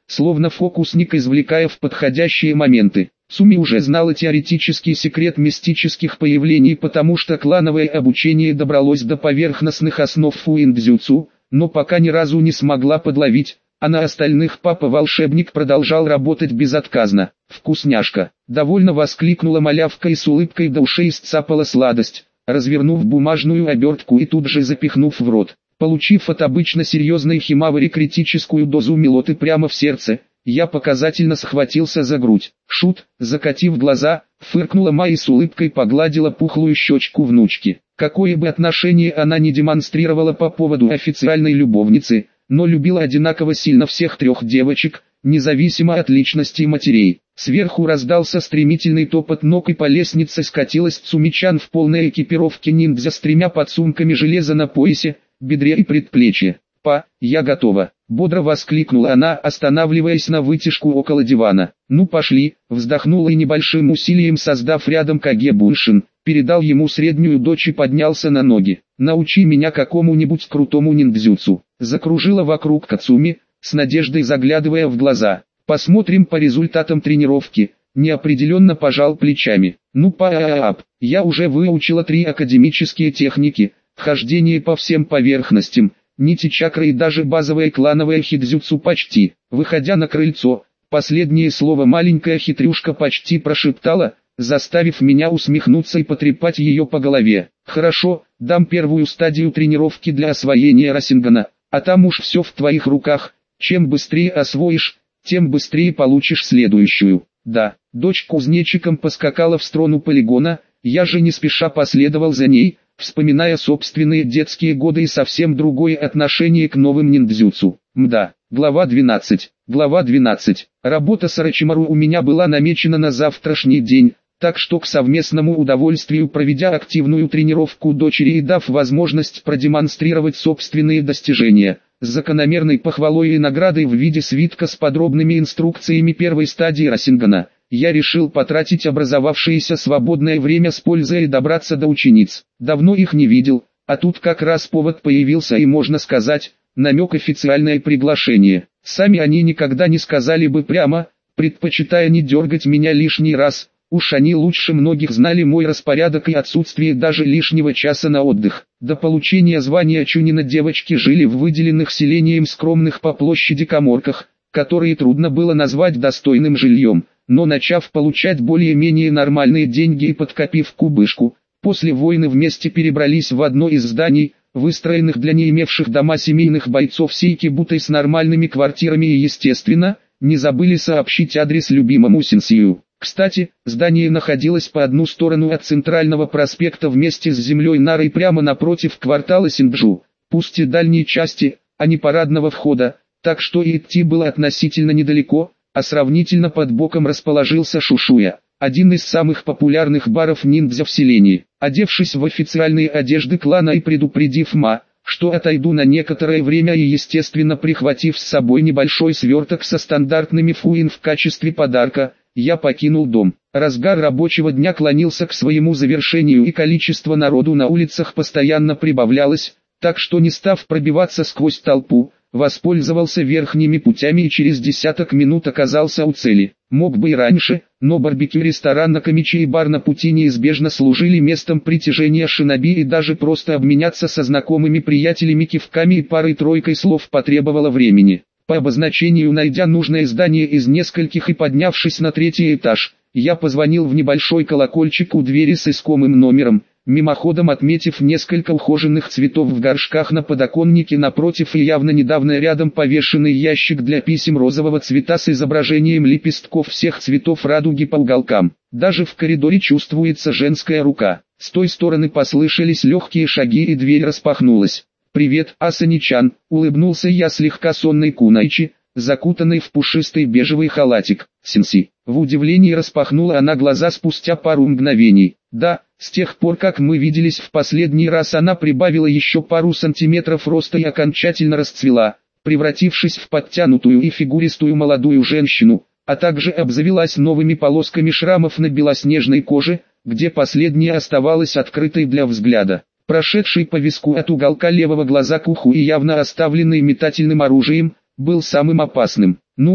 словно фокусник, извлекая в подходящие моменты. Суми уже знала теоретический секрет мистических появлений, потому что клановое обучение добралось до поверхностных основ фуиндзюцу, но пока ни разу не смогла подловить, а на остальных папа-волшебник продолжал работать безотказно. «Вкусняшка!» — довольно воскликнула малявка и с улыбкой до ушей сцапала сладость, развернув бумажную обертку и тут же запихнув в рот. Получив от обычно серьезной химавари критическую дозу милоты прямо в сердце, я показательно схватился за грудь. Шут, закатив глаза, фыркнула Ма и с улыбкой погладила пухлую щечку внучки. Какое бы отношение она ни демонстрировала по поводу официальной любовницы, но любила одинаково сильно всех трех девочек, независимо от личности матерей. Сверху раздался стремительный топот ног и по лестнице скатилась Цумичан в полной экипировке ниндзя с тремя подсумками железа на поясе, бедре и предплечье. «Па, я готова!» — бодро воскликнула она, останавливаясь на вытяжку около дивана. «Ну пошли!» — вздохнула и небольшим усилием создав рядом Каге Буншин, передал ему среднюю дочь и поднялся на ноги. «Научи меня какому-нибудь крутому ниндзюцу!» Закружила вокруг Кацуми, с надеждой заглядывая в глаза. «Посмотрим по результатам тренировки», — неопределенно пожал плечами. «Ну па-а-ап, я уже выучила три академические техники, хождение по всем поверхностям, нити чакры и даже базовое клановое хидзюцу почти». Выходя на крыльцо, последнее слово маленькая хитрюшка почти прошептала, заставив меня усмехнуться и потрепать ее по голове. «Хорошо, дам первую стадию тренировки для освоения Расингана, а там уж все в твоих руках, чем быстрее освоишь, тем быстрее получишь следующую». Да, дочь кузнечиком поскакала в сторону полигона, я же не спеша последовал за ней, вспоминая собственные детские годы и совсем другое отношение к новым ниндзюцу. Мда. Глава двенадцать. Глава двенадцать. Работа с Орочимару у меня была намечена на завтрашний день, так что к совместному удовольствию, проведя активную тренировку дочери и дав возможность продемонстрировать собственные достижения, с закономерной похвалой и наградой в виде свитка с подробными инструкциями первой стадии Расингана, я решил потратить образовавшееся свободное время с пользой и добраться до учениц. Давно их не видел, а тут как раз повод появился и, можно сказать, намек официальное приглашение. Сами они никогда не сказали бы прямо, предпочитая не дергать меня лишний раз. Уж они лучше многих знали мой распорядок и отсутствие даже лишнего часа на отдых. До получения звания Чунина девочки жили в выделенных селением скромных по площади каморках, которые трудно было назвать достойным жильем, но начав получать более-менее нормальные деньги и подкопив кубышку, после войны вместе перебрались в одно из зданий, выстроенных для не имевших дома семейных бойцов Сейки-бутой с нормальными квартирами и, естественно, не забыли сообщить адрес любимому сенсею. Кстати, здание находилось по одну сторону от центрального проспекта вместе с землей Нарой прямо напротив квартала Синджу, пусть и дальней части, а не парадного входа, так что и идти было относительно недалеко, а сравнительно под боком расположился Шушуя, один из самых популярных баров ниндзя в селении. Одевшись в официальные одежды клана и предупредив Ма, что отойду на некоторое время и естественно прихватив с собой небольшой сверток со стандартными фуин в качестве подарка, я покинул дом. Разгар рабочего дня клонился к своему завершению и количество народу на улицах постоянно прибавлялось, так что не став пробиваться сквозь толпу, воспользовался верхними путями и через десяток минут оказался у цели. Мог бы и раньше, но барбекю-ресторан на Камиче и бар на пути неизбежно служили местом притяжения шиноби, и даже просто обменяться со знакомыми приятелями кивками и парой-тройкой слов потребовало времени. По обозначению, найдя нужное здание из нескольких и поднявшись на третий этаж, я позвонил в небольшой колокольчик у двери с искомым номером, мимоходом отметив несколько ухоженных цветов в горшках на подоконнике напротив и явно недавно рядом повешенный ящик для писем розового цвета с изображением лепестков всех цветов радуги по уголкам. Даже в коридоре чувствуется женская рука. С той стороны послышались легкие шаги и дверь распахнулась. «Привет, Асани-чан», — улыбнулся я слегка сонной Кунайчи, закутанной в пушистый бежевый халатик. «Сенси». В удивлении распахнула она глаза спустя пару мгновений. Да, с тех пор как мы виделись в последний раз, она прибавила еще пару сантиметров роста и окончательно расцвела, превратившись в подтянутую и фигуристую молодую женщину, а также обзавелась новыми полосками шрамов на белоснежной коже, где последняя оставалась открытой для взгляда. Прошедший по виску от уголка левого глаза к уху и явно оставленный метательным оружием, был самым опасным. «Ну,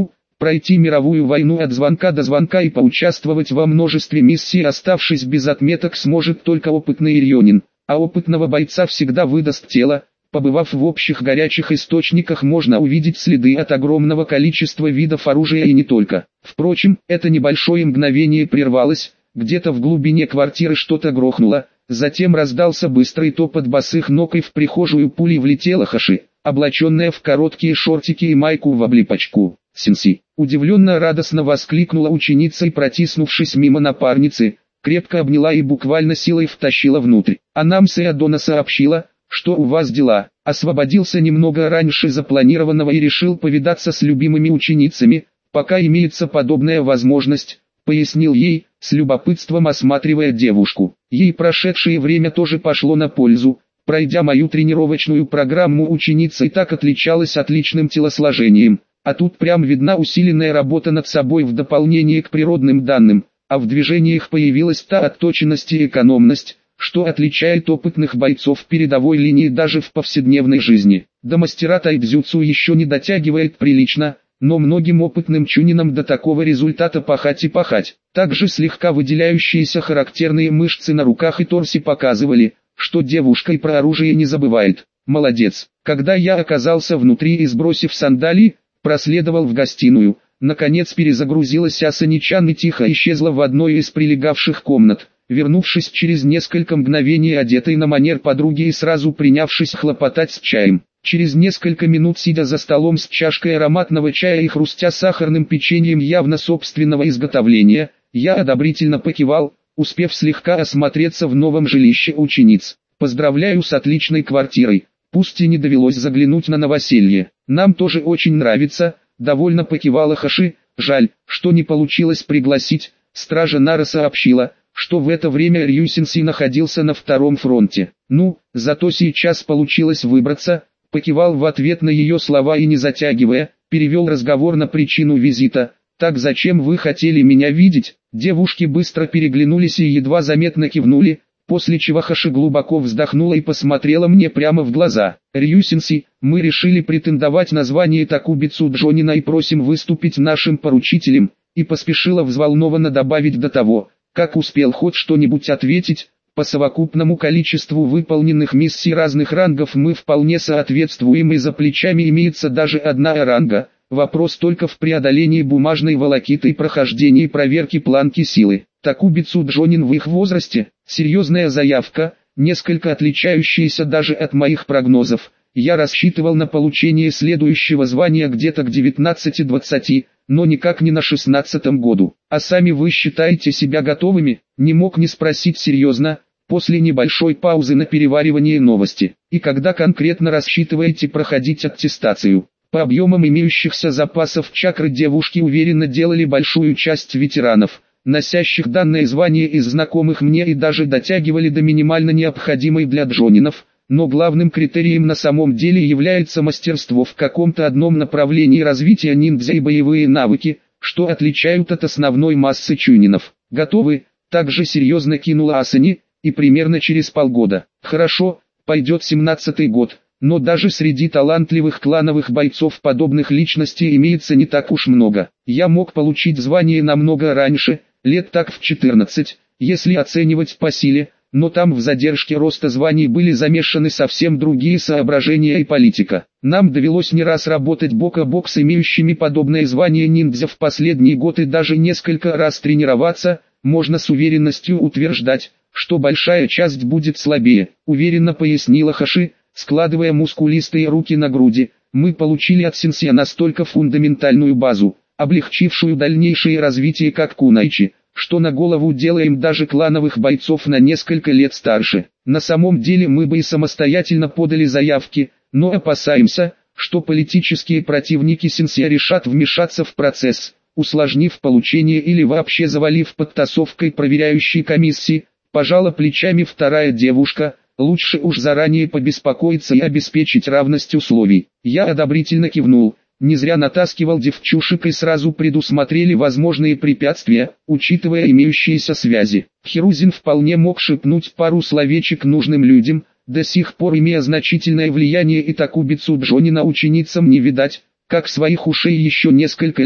пройти мировую войну от звонка до звонка и поучаствовать во множестве миссий, оставшись без отметок, сможет только опытный Ирионин, а опытного бойца всегда выдаст тело. Побывав в общих горячих источниках, можно увидеть следы от огромного количества видов оружия и не только. Впрочем, это небольшое мгновение прервалось, где-то в глубине квартиры что-то грохнуло, затем раздался быстрый топот босых ног и в прихожую пулей влетела Хаши, облаченная в короткие шортики и майку в облипочку. «Сенси!» — удивленно радостно воскликнула ученица и, протиснувшись мимо напарницы, крепко обняла и буквально силой втащила внутрь. «А нам Сеадона сообщила, что у вас дела, освободился немного раньше запланированного и решил повидаться с любимыми ученицами, пока имеется подобная возможность», — пояснил ей, с любопытством осматривая девушку. Ей прошедшее время тоже пошло на пользу. Пройдя мою тренировочную программу, ученица и так отличалась отличным телосложением, а тут прям видна усиленная работа над собой в дополнение к природным данным, а в движениях появилась та отточенность и экономность, что отличает опытных бойцов передовой линии даже в повседневной жизни. До мастера тайцзюцу еще не дотягивает прилично, но многим опытным чунинам до такого результата пахать и пахать. Также слегка выделяющиеся характерные мышцы на руках и торсе показывали, что девушка и про оружие не забывает. Молодец. Когда я оказался внутри и, сбросив сандалии, проследовал в гостиную, наконец перезагрузилась Асани-чан и тихо исчезла в одной из прилегавших комнат, вернувшись через несколько мгновений одетой на манер подруги и сразу принявшись хлопотать с чаем. Через несколько минут, сидя за столом с чашкой ароматного чая и хрустя сахарным печеньем явно собственного изготовления, я одобрительно покивал, успев слегка осмотреться в новом жилище учениц. «Поздравляю с отличной квартирой, пусть и не довелось заглянуть на новоселье. Нам тоже очень нравится», — довольно покивала Хаши. «Жаль, что не получилось пригласить». Стража Нара сообщила, что в это время Рью-сенсей находился на втором фронте. «Ну, зато сейчас получилось выбраться», — покивал в ответ на ее слова и, не затягивая, перевел разговор на причину визита. «Так зачем вы хотели меня видеть?» Девушки быстро переглянулись и едва заметно кивнули, после чего Хаши глубоко вздохнула и посмотрела мне прямо в глаза. «Рью-сенсей, мы решили претендовать на звание Такубицу Джонина и просим выступить нашим поручителем», и поспешила взволнованно добавить до того, как успел хоть что-нибудь ответить. «По совокупному количеству выполненных миссий разных рангов мы вполне соответствуем, и за плечами имеется даже одна ранга. Вопрос только в преодолении бумажной волокиты и прохождении проверки планки силы. Такубицу Джонин в их возрасте, серьезная заявка, несколько отличающаяся даже от моих прогнозов. Я рассчитывал на получение следующего звания где-то к девятнадцати-двадцати, но никак не на шестнадцатом году. А сами вы считаете себя готовыми?» Не мог не спросить серьезно, после небольшой паузы на переваривание новости. «И когда конкретно рассчитываете проходить аттестацию?» По объемам имеющихся запасов чакры девушки уверенно делали большую часть ветеранов, носящих данное звание из знакомых мне, и даже дотягивали до минимально необходимой для джонинов, но главным критерием на самом деле является мастерство в каком-то одном направлении развития ниндзя и боевые навыки, что отличают от основной массы чунинов. «Готовы?» — также серьезно кинула Асани, и примерно через полгода. «Хорошо, пойдет семнадцатый год». Но даже среди талантливых клановых бойцов подобных личностей имеется не так уж много. Я мог получить звание намного раньше, лет так в четырнадцать, если оценивать по силе, но там в задержке роста званий были замешаны совсем другие соображения и политика. Нам довелось не раз работать бок о бок с имеющими подобное звание ниндзя в последний год и даже несколько раз тренироваться. Можно с уверенностью утверждать, что большая часть будет слабее, уверенно пояснила Хаши, складывая мускулистые руки на груди. «Мы получили от сенсея настолько фундаментальную базу, облегчившую дальнейшее развитие как кунайчи, что на голову делаем даже клановых бойцов на несколько лет старше. На самом деле мы бы и самостоятельно подали заявки, но опасаемся, что политические противники сенсея решат вмешаться в процесс, усложнив получение или вообще завалив подтасовкой проверяющей комиссии». Пожала плечами вторая девушка. «Лучше уж заранее побеспокоиться и обеспечить равность условий». Я одобрительно кивнул. Не зря натаскивал девчушек и сразу предусмотрели возможные препятствия, учитывая имеющиеся связи. Хирузин вполне мог шепнуть пару словечек нужным людям, до сих пор имея значительное влияние, и Такубицу Джонина ученицам не видать, как своих ушей еще несколько лет.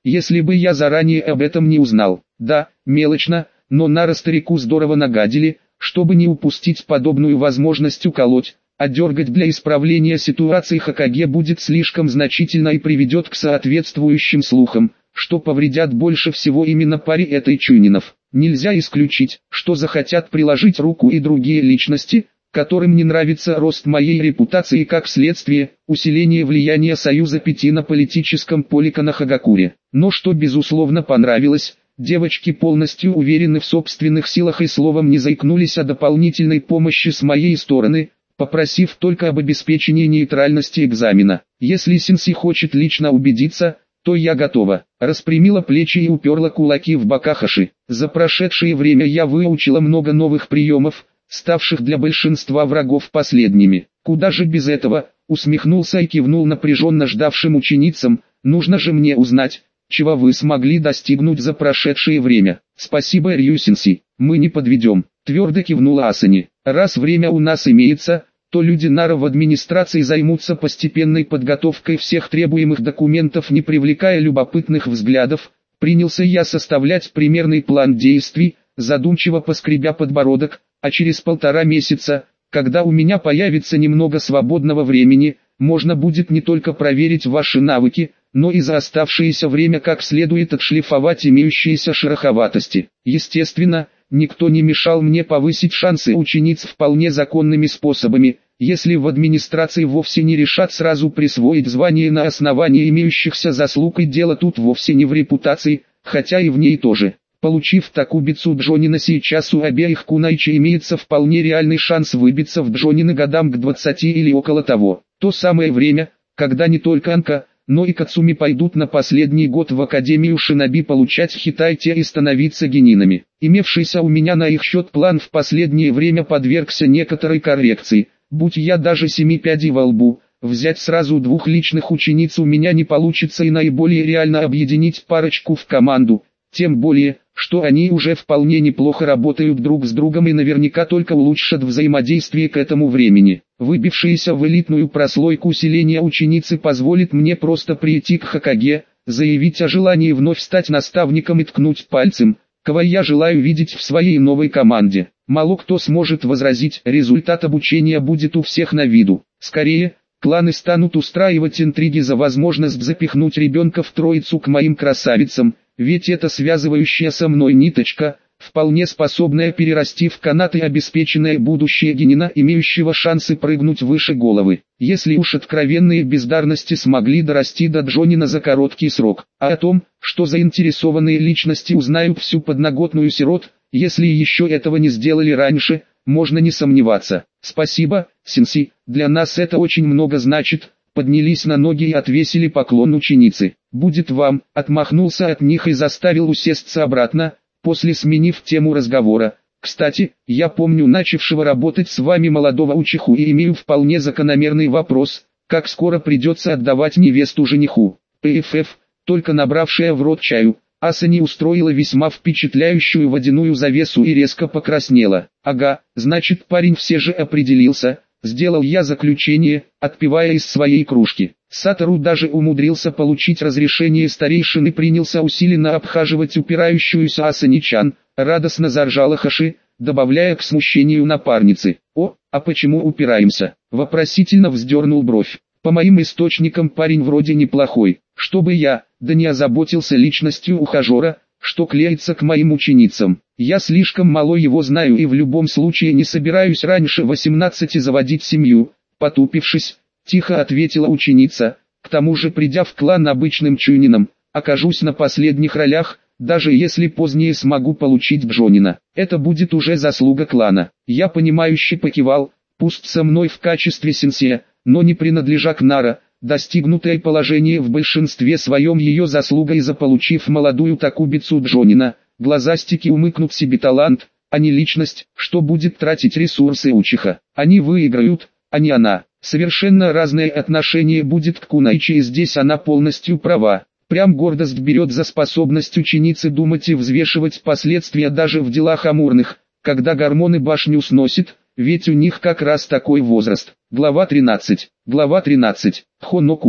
если бы я заранее об этом не узнал. Да, мелочно, но Нара старику здорово нагадили, чтобы не упустить подобную возможность уколоть, а дергать для исправления ситуации Хокаге будет слишком значительно и приведет к соответствующим слухам, что повредят больше всего именно паре этой Чунинов. Нельзя исключить, что захотят приложить руку и другие личности, которым не нравится рост моей репутации и как следствие, усиление влияния Союза Пяти на политическом поле Канахагакуре. Но что безусловно понравилось, девочки полностью уверены в собственных силах и словом не заикнулись о дополнительной помощи с моей стороны, попросив только об обеспечении нейтральности экзамена. Если Синси хочет лично убедиться, то я готова. Распрямила плечи и уперла кулаки в бока Хаши. За прошедшее время я выучила много новых приемов, ставших для большинства врагов последними. Куда же без этого, усмехнулся и кивнул напряженно ждавшим ученицам, нужно же мне узнать, чего вы смогли достигнуть за прошедшее время. Спасибо, Рью-сенсей, мы не подведем, твердо кивнула Асани. Раз время у нас имеется, то люди Нара в администрации займутся постепенной подготовкой всех требуемых документов, не привлекая любопытных взглядов. Принялся я составлять примерный план действий, задумчиво поскребя подбородок, а через полтора месяца, когда у меня появится немного свободного времени, можно будет не только проверить ваши навыки, но и за оставшееся время как следует отшлифовать имеющиеся шероховатости. Естественно, никто не мешал мне повысить шансы учениц вполне законными способами, если в администрации вовсе не решат сразу присвоить звание на основании имеющихся заслуг, и дело тут вовсе не в репутации, хотя и в ней тоже. Получив такубицу Джонина, сейчас у обеих кунайчи имеется вполне реальный шанс выбиться в Джонины годам к двадцати или около того. То самое время, когда не только Анка, но и Кацуми пойдут на последний год в Академию Шиноби получать хитайте и становиться генинами. Имевшийся у меня на их счет план в последнее время подвергся некоторой коррекции. Будь я даже семи пядей во лбу, взять сразу двух личных учениц у меня не получится, и наиболее реально объединить парочку в команду. Тем более, что они уже вполне неплохо работают друг с другом и наверняка только улучшат взаимодействие к этому времени. Выбившиеся в элитную прослойку усиления ученицы позволит мне просто прийти к Хокаге, заявить о желании вновь стать наставником и ткнуть пальцем, кого я желаю видеть в своей новой команде. Мало кто сможет возразить, результат обучения будет у всех на виду. Скорее, кланы станут устраивать интриги за возможность запихнуть ребенка в троицу к моим красавицам, ведь это связывающая со мной ниточка, вполне способная перерасти в канат и обеспеченное будущее генина, имеющего шансы прыгнуть выше головы. Если уж откровенные бездарности смогли дорасти до Джонина за короткий срок, а о том, что заинтересованные личности узнают всю подноготную сирот, если еще этого не сделали раньше, можно не сомневаться. Спасибо, Синси, для нас это очень много значит. Поднялись на ноги и отвесили поклон ученицы. «Будет вам», отмахнулся от них и заставил усесться обратно, после сменив тему разговора. «Кстати, я помню начавшего работать с вами молодого учиху и имею вполне закономерный вопрос, как скоро придется отдавать невесту жениху?» ПФФ, только набравшая в рот чаю, Асани устроила весьма впечатляющую водяную завесу и резко покраснела. «Ага, значит парень все же определился». Сделал я заключение, отпивая из своей кружки. Сатору даже умудрился получить разрешение старейшины и принялся усиленно обхаживать упирающуюся Асани-чан. Радостно заржала Хаши, добавляя к смущению напарницы. «О, а почему упираемся?» Вопросительно вздернул бровь. «По моим источникам парень вроде неплохой. Чтобы я, да не озаботился личностью ухажера, что клеится к моим ученицам. Я слишком мало его знаю и в любом случае не собираюсь раньше восемнадцати заводить семью», потупившись, тихо ответила ученица. «К тому же, придя в клан обычным чунином, окажусь на последних ролях, даже если позднее смогу получить Джонина. Это будет уже заслуга клана». Я понимающе покивал, пусть со мной в качестве сенсея, но не принадлежа к Нара. Достигнутое положение в большинстве своем ее заслуга, и заполучив молодую такубицу Джонина, глазастики умыкнут себе талант, а не личность, что будет тратить ресурсы учиха. Они выиграют, а не она. Совершенно разное отношение будет к кунайчи, и здесь она полностью права. Прям гордость берет за способность ученицы думать и взвешивать последствия даже в делах амурных, когда гормоны башню сносит, ведь у них как раз такой возраст. Глава тринадцать. Глава тринадцать. Хонокуни.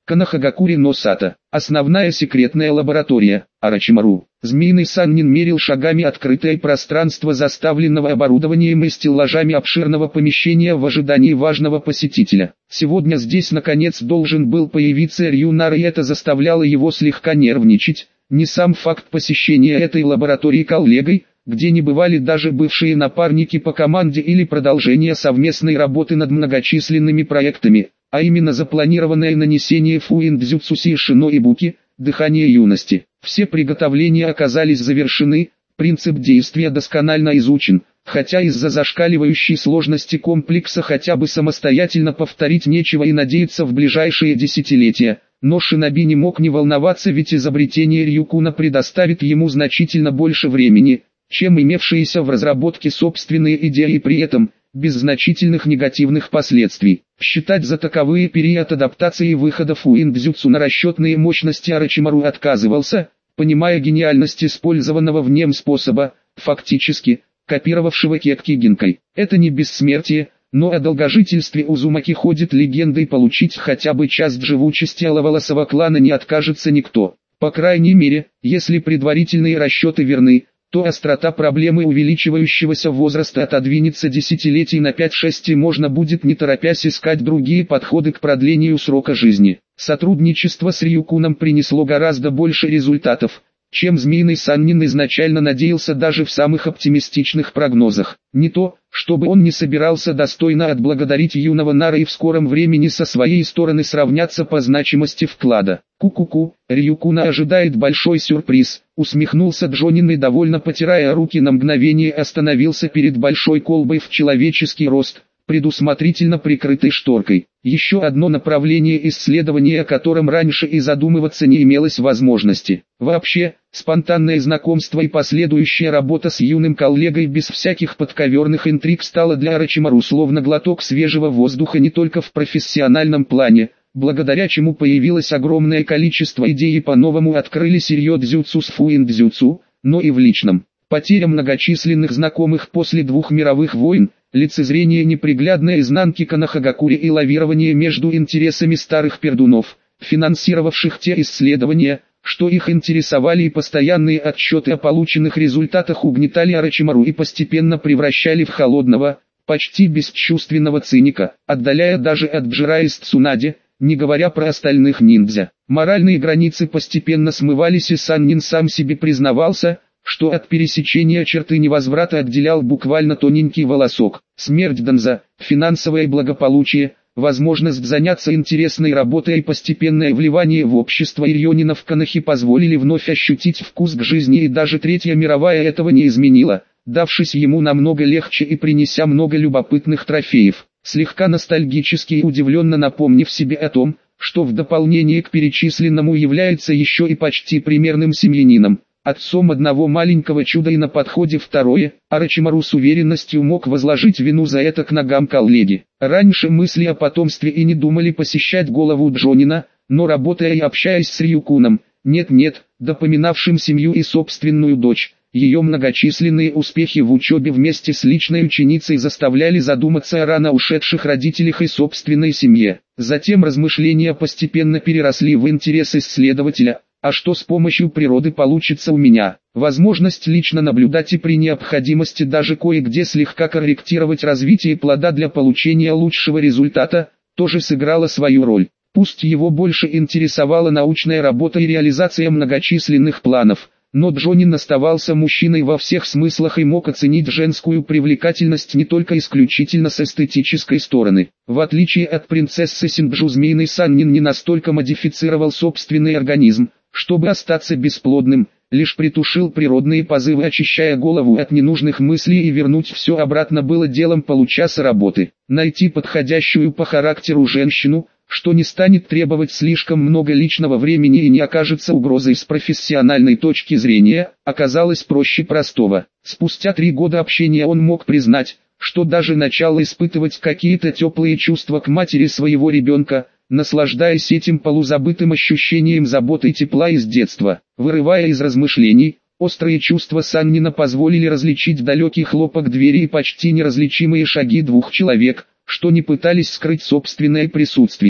Канахагакури но Сата. Основная секретная лаборатория. Орочимару. Змеиный Саннин мерил шагами открытое пространство заставленного оборудованием и стеллажами обширного помещения в ожидании важного посетителя. Сегодня здесь наконец должен был появиться Рюнар, и это заставляло его слегка нервничать. Не сам факт посещения этой лаборатории коллегой, где не бывали даже бывшие напарники по команде, или продолжение совместной работы над многочисленными проектами, а именно запланированное нанесение фуиндзюцу Сишино и Буки, дыхание юности. Все приготовления оказались завершены, принцип действия досконально изучен, хотя из-за зашкаливающей сложности комплекса хотя бы самостоятельно повторить нечего и надеяться в ближайшие десятилетия. Но Шиноби не мог не волноваться, ведь изобретение Рюкуна предоставит ему значительно больше времени, чем имевшиеся в разработке собственные идеи, и при этом без значительных негативных последствий. Считать за таковые период адаптации и выхода фуиндзюцу на расчетные мощности Орочимару отказывался, понимая гениальность использованного в нем способа, фактически, копировавшего Кекки Гинкай. Это не бессмертие, но о долгожительстве Узумаки ходит легенда, и получить хотя бы часть живучести аловолосого клана не откажется никто. По крайней мере, если предварительные расчеты верны, то острота проблемы увеличивающегося возраста отодвинется десятилетий на пять-шесть, и можно будет не торопясь искать другие подходы к продлению срока жизни. Сотрудничество с Рюкуном принесло гораздо больше результатов, чем Змеиный Саннин изначально надеялся даже в самых оптимистичных прогнозах. Не то, чтобы он не собирался достойно отблагодарить юного Нара и в скором времени со своей стороны сравняться по значимости вклада. Ку-ку-ку, Рюкуна ожидает большой сюрприз, усмехнулся Джонин и, довольно потирая руки, на мгновение остановился перед большой колбой в человеческий рост, предусмотрительно прикрытой шторкой. Еще одно направление исследования, о котором раньше и задумываться не имелось возможности. Вообще, спонтанное знакомство и последующая работа с юным коллегой без всяких подковерных интриг стала для Орочимару словно глоток свежего воздуха не только в профессиональном плане, благодаря чему появилось огромное количество идей и по-новому открылись рьё-дзюцу с фуиндзюцу, но и в личном. Потеря многочисленных знакомых после двух мировых войн, лицезрение неприглядной изнанки Канахагакури и лавирование между интересами старых пердунов, финансировавших те исследования, что их интересовали, и постоянные отчеты о полученных результатах угнетали Орочимару и постепенно превращали в холодного, почти бесчувственного циника, отдаляя даже от Джирайи с Цунаде, не говоря про остальных ниндзя. Моральные границы постепенно смывались, и Саннин сам себе признавался, что от пересечения черты невозврата отделял буквально тоненький волосок. Смерть Данза, финансовое благополучие, возможность заняться интересной работой и постепенное вливание в общество ирьёнинов Канахи позволили вновь ощутить вкус к жизни, и даже Третья мировая этого не изменила, давшись ему намного легче и принеся много любопытных трофеев. Слегка ностальгически и удивленно напомнив себе о том, что в дополнение к перечисленному является еще и почти примерным семьянином, отцом одного маленького чуда и на подходе второе, Орочимару с уверенностью мог возложить вину за это к ногам коллеги. Раньше мысли о потомстве и не думали посещать голову Джонина, но работая и общаясь с Рюкуном, нет-нет, допоминавшим семью и собственную дочь, ее многочисленные успехи в учебе вместе с личной ученицей заставляли задуматься о рано ушедших родителях и собственной семье. Затем размышления постепенно переросли в интерес исследователя. А что с помощью природы получится у меня? Возможность лично наблюдать и при необходимости даже кое-где слегка корректировать развитие плода для получения лучшего результата, тоже сыграла свою роль. Пусть его больше интересовала научная работа и реализация многочисленных планов, но Джонин оставался мужчиной во всех смыслах и мог оценить женскую привлекательность не только исключительно с эстетической стороны. В отличие от принцессы Синджу, Змеиный Саннин не настолько модифицировал собственный организм, чтобы остаться бесплодным, лишь притушил природные позывы, очищая голову от ненужных мыслей, и вернуть все обратно было делом получаса работы. Найти подходящую по характеру женщину, что не станет требовать слишком много личного времени и не окажется угрозой с профессиональной точки зрения, оказалось проще простого. Спустя три года общения он мог признать, что даже начал испытывать какие-то теплые чувства к матери своего ребенка, наслаждаясь этим полузабытым ощущением заботы и тепла из детства. Вырывая из размышлений, острые чувства Саннина позволили различить далекий хлопок двери и почти неразличимые шаги двух человек, что не пытались скрыть собственное присутствие.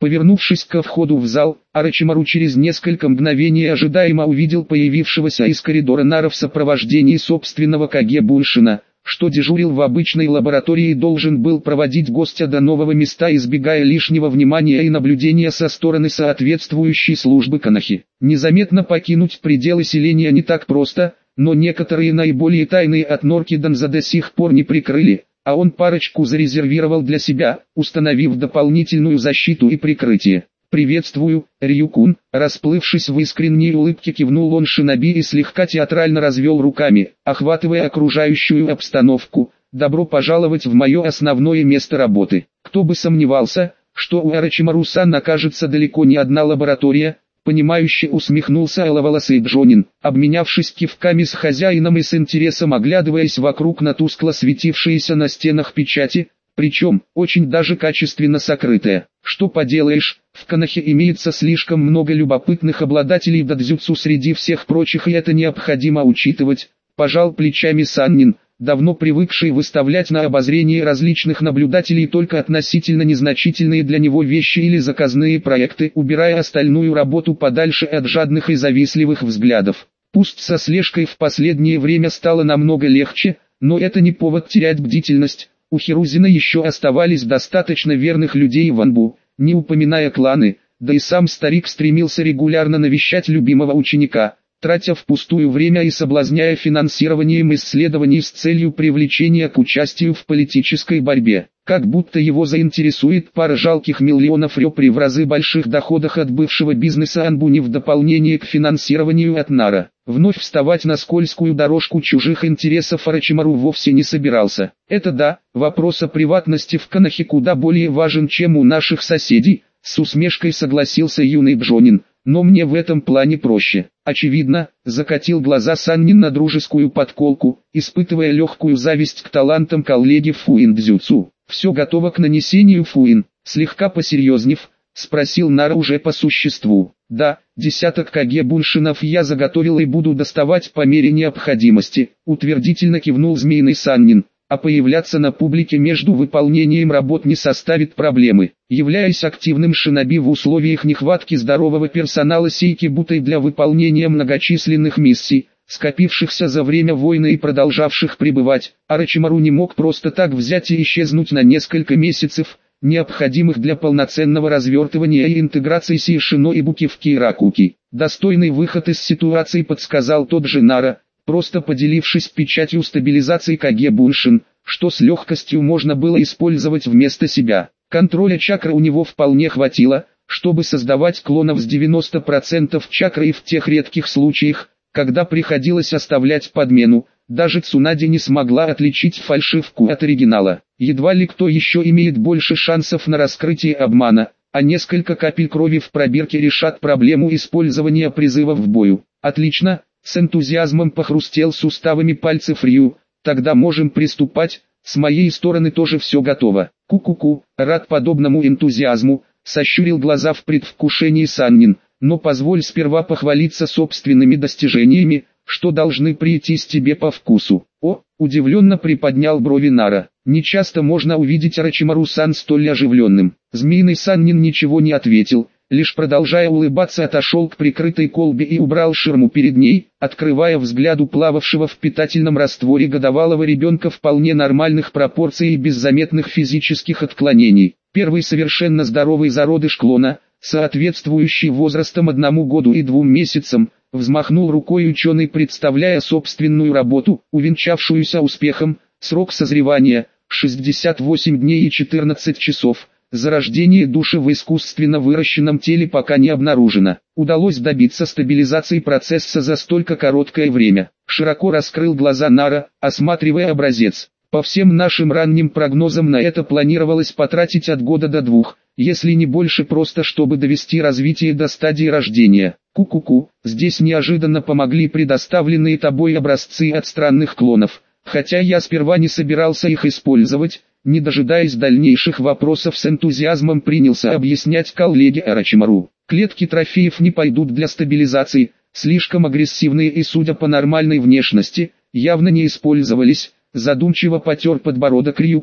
Повернувшись ко входу в зал, Орочимару через несколько мгновений ожидаемо увидел появившегося из коридора Нара в сопровождении собственного Каге Буншина, что дежурил в обычной лаборатории и должен был проводить гостя до нового места, избегая лишнего внимания и наблюдения со стороны соответствующей службы Канахи. Незаметно покинуть пределы селения не так просто, но некоторые наиболее тайные от Норкиданза до сих пор не прикрыли, а он парочку зарезервировал для себя, установив дополнительную защиту и прикрытие. «Приветствую, Рюкун», расплывшись в искренней улыбке, кивнул он шиноби и слегка театрально развел руками, охватывая окружающую обстановку. «Добро пожаловать в мое основное место работы». Кто бы сомневался, что у Орочимару-сан окажется далеко не одна лаборатория, понимающе усмехнулся аловолосый Джонин, обменявшись кивками с хозяином и с интересом оглядываясь вокруг на тускло светившиеся на стенах печати, причем очень даже качественно сокрытая. Что поделаешь, в Канахе имеется слишком много любопытных обладателей дадзюцу среди всех прочих, и это необходимо учитывать, пожал плечами Саннин, давно привыкший выставлять на обозрение различных наблюдателей только относительно незначительные для него вещи или заказные проекты, убирая остальную работу подальше от жадных и завистливых взглядов. Пусть со слежкой в последнее время стало намного легче, но это не повод терять бдительность. У Хирузина еще оставались достаточно верных людей в Анбу, не упоминая кланы, да и сам старик стремился регулярно навещать любимого ученика, тратя впустую время и соблазняя финансированием исследований с целью привлечения к участию в политической борьбе. Как будто его заинтересует пара жалких миллионов рё при в разы больших доходах от бывшего бизнеса Анбуни в дополнение к финансированию от Нара. Вновь вставать на скользкую дорожку чужих интересов Орочимару вовсе не собирался. Это да, вопрос о приватности в Канахе куда более важен, чем у наших соседей, с усмешкой согласился юный Джонин. Но мне в этом плане проще. Очевидно, закатил глаза Саннин на дружескую подколку, испытывая легкую зависть к талантам коллеги Фуин-дзюцу. «Все готово к нанесению, Фуин?» Слегка посерьезнев, спросил Нара уже по существу. «Да, десяток Каге Буншинов я заготовил и буду доставать по мере необходимости», утвердительно кивнул змеиный Саннин. «А появляться на публике между выполнением работ не составит проблемы». Являясь активным шиноби в условиях нехватки здорового персонала Сейкибутой для выполнения многочисленных миссий, скопившихся за время войны и продолжавших пребывать, Орочимару не мог просто так взять и исчезнуть на несколько месяцев, необходимых для полноценного развертывания и интеграции Сейшино и Буки в Кейракуки. Достойный выход из ситуации подсказал тот же Нара, просто поделившись печатью стабилизации Каге Буншин, что с легкостью можно было использовать вместо себя. Контроля чакры у него вполне хватило, чтобы создавать клонов с девяноста процентов чакры, и в тех редких случаях, когда приходилось оставлять подмену, даже Цунади не смогла отличить фальшивку от оригинала. Едва ли кто еще имеет больше шансов на раскрытие обмана, а несколько капель крови в пробирке решат проблему использования призывов в бою. Отлично, с энтузиазмом похрустел суставами пальцев Рю, тогда можем приступать, с моей стороны тоже все готово. Ку-ку-ку, рад подобному энтузиазму, сощурил глаза в предвкушении Саннин, но позволь сперва похвалиться собственными достижениями, что должны прийтись тебе по вкусу. О, удивленно приподнял брови Нара. Нечасто можно увидеть Орочимару-сан столь оживленным. Змеиный Саннин ничего не ответил, лишь продолжая улыбаться отошел к прикрытой колбе и убрал ширму перед ней, открывая взгляду плававшего в питательном растворе годовалого ребенка вполне нормальных пропорций и без заметных физических отклонений. Первый совершенно здоровый зародыш клона, соответствующий возрастом одному году и двум месяцам, взмахнул рукой ученый, представляя собственную работу, увенчавшуюся успехом. Срок созревания – шестьдесят восемь дней и четырнадцать часов. Зарождение души в искусственно выращенном теле пока не обнаружено. Удалось добиться стабилизации процесса за столько короткое время. Широко раскрыл глаза Нара, осматривая образец. По всем нашим ранним прогнозам на это планировалось потратить от года до двух, если не больше, просто чтобы довести развитие до стадии рождения. Ку-ку-ку, здесь неожиданно помогли предоставленные тобой образцы от странных клонов, хотя я сперва не собирался их использовать. Не дожидаясь дальнейших вопросов, с энтузиазмом принялся объяснять коллеге Орочимару. Клетки трофеев не пойдут для стабилизации, слишком агрессивные и, судя по нормальной внешности, явно не использовались. Задумчиво потер подбородок Рюкун.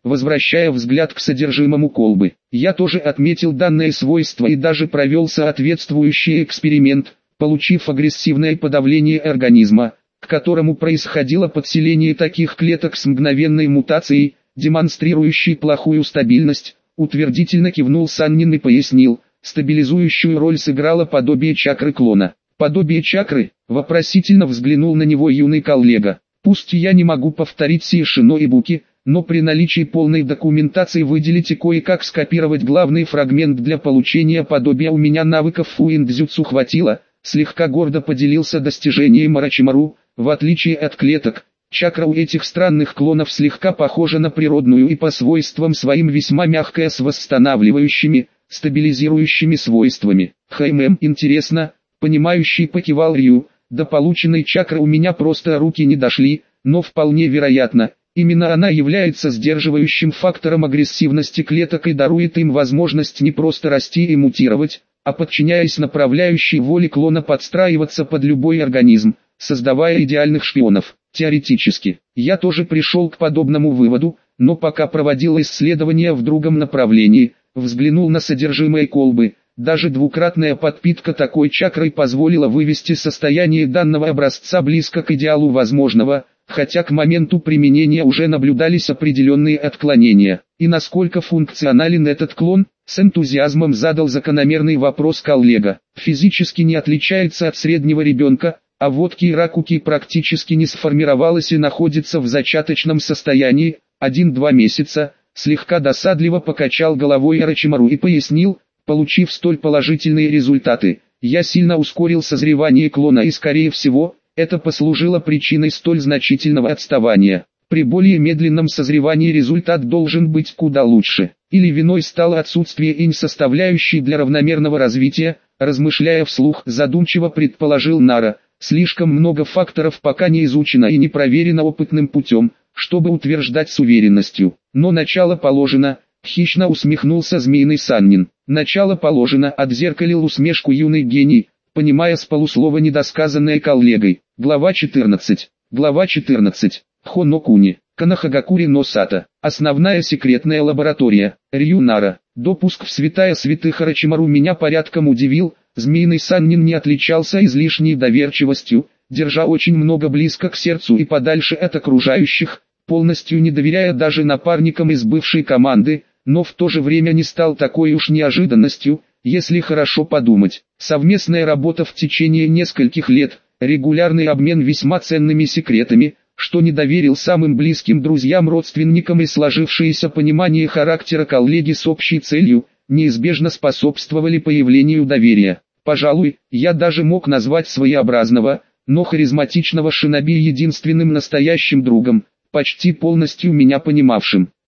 возвращая взгляд к содержимому колбы. Я тоже отметил данное свойство и даже провел соответствующий эксперимент, получив агрессивное подавление организма, к которому происходило подселение таких клеток с мгновенной мутацией, демонстрирующей плохую стабильность. Утвердительно кивнул Саннин и пояснил, стабилизующую роль сыграло подобие чакры клона. Подобие чакры? Вопросительно взглянул на него юный коллега. Пусть я не могу повторить Сишино и Буки, но при наличии полной документации выделить и кое-как скопировать главный фрагмент для получения подобия у меня навыков фуиндзюцу хватило, слегка гордо поделился достижением Орочимару. В отличие от клеток, чакра у этих странных клонов слегка похожа на природную и по свойствам своим весьма мягкая с восстанавливающими, стабилизирующими свойствами. Хм, интересно, понимающий покивал Рю, до полученной чакры у меня просто руки не дошли, но вполне вероятно, именно она является сдерживающим фактором агрессивности клеток и дарует им возможность не просто расти и мутировать, а подчиняясь направляющей воле клона подстраиваться под любой организм, создавая идеальных шпионов. Теоретически, я тоже пришел к подобному выводу, но пока проводил исследования в другом направлении, взглянул на содержимое колбы. Даже двукратная подпитка такой чакрой позволила вывести состояние данного образца близко к идеалу возможного, хотя к моменту применения уже наблюдались определенные отклонения. И насколько функционален этот клон, с энтузиазмом задал закономерный вопрос коллега. Физически не отличается от среднего ребенка, а вот Киракуки практически не сформировалась и находится в зачаточном состоянии, один-два месяца, слегка досадливо покачал головой Орочимару и пояснил, получив столь положительные результаты, я сильно ускорил созревание клона и скорее всего, это послужило причиной столь значительного отставания. При более медленном созревании результат должен быть куда лучше. Или виной стало отсутствие инь-составляющей для равномерного развития, размышляя вслух, задумчиво предположил Нара. Слишком много факторов пока не изучено и не проверено опытным путем, чтобы утверждать с уверенностью. Но начало положено, хищно усмехнулся змеиный Саннин. Начало положено, отзеркалил усмешку юный гений, понимая с полуслова недосказанное коллегой. Глава четырнадцать. Глава четырнадцать. Хонокуни, Канахагакури но Сата. Основная секретная лаборатория. Рью Нара. Допуск в святая святых Орочимару меня порядком удивил. Змеиный Саннин не отличался излишней доверчивостью, держа очень много близко к сердцу и подальше от окружающих, полностью не доверяя даже напарникам из бывшей команды, но в то же время не стал такой уж неожиданностью, если хорошо подумать. Совместная работа в течение нескольких лет, регулярный обмен весьма ценными секретами, что не доверил самым близким друзьям, родственникам и сложившееся понимание характера коллеги с общей целью, неизбежно способствовали появлению доверия. Пожалуй, я даже мог назвать своеобразного, но харизматичного шиноби единственным настоящим другом, почти полностью меня понимавшим.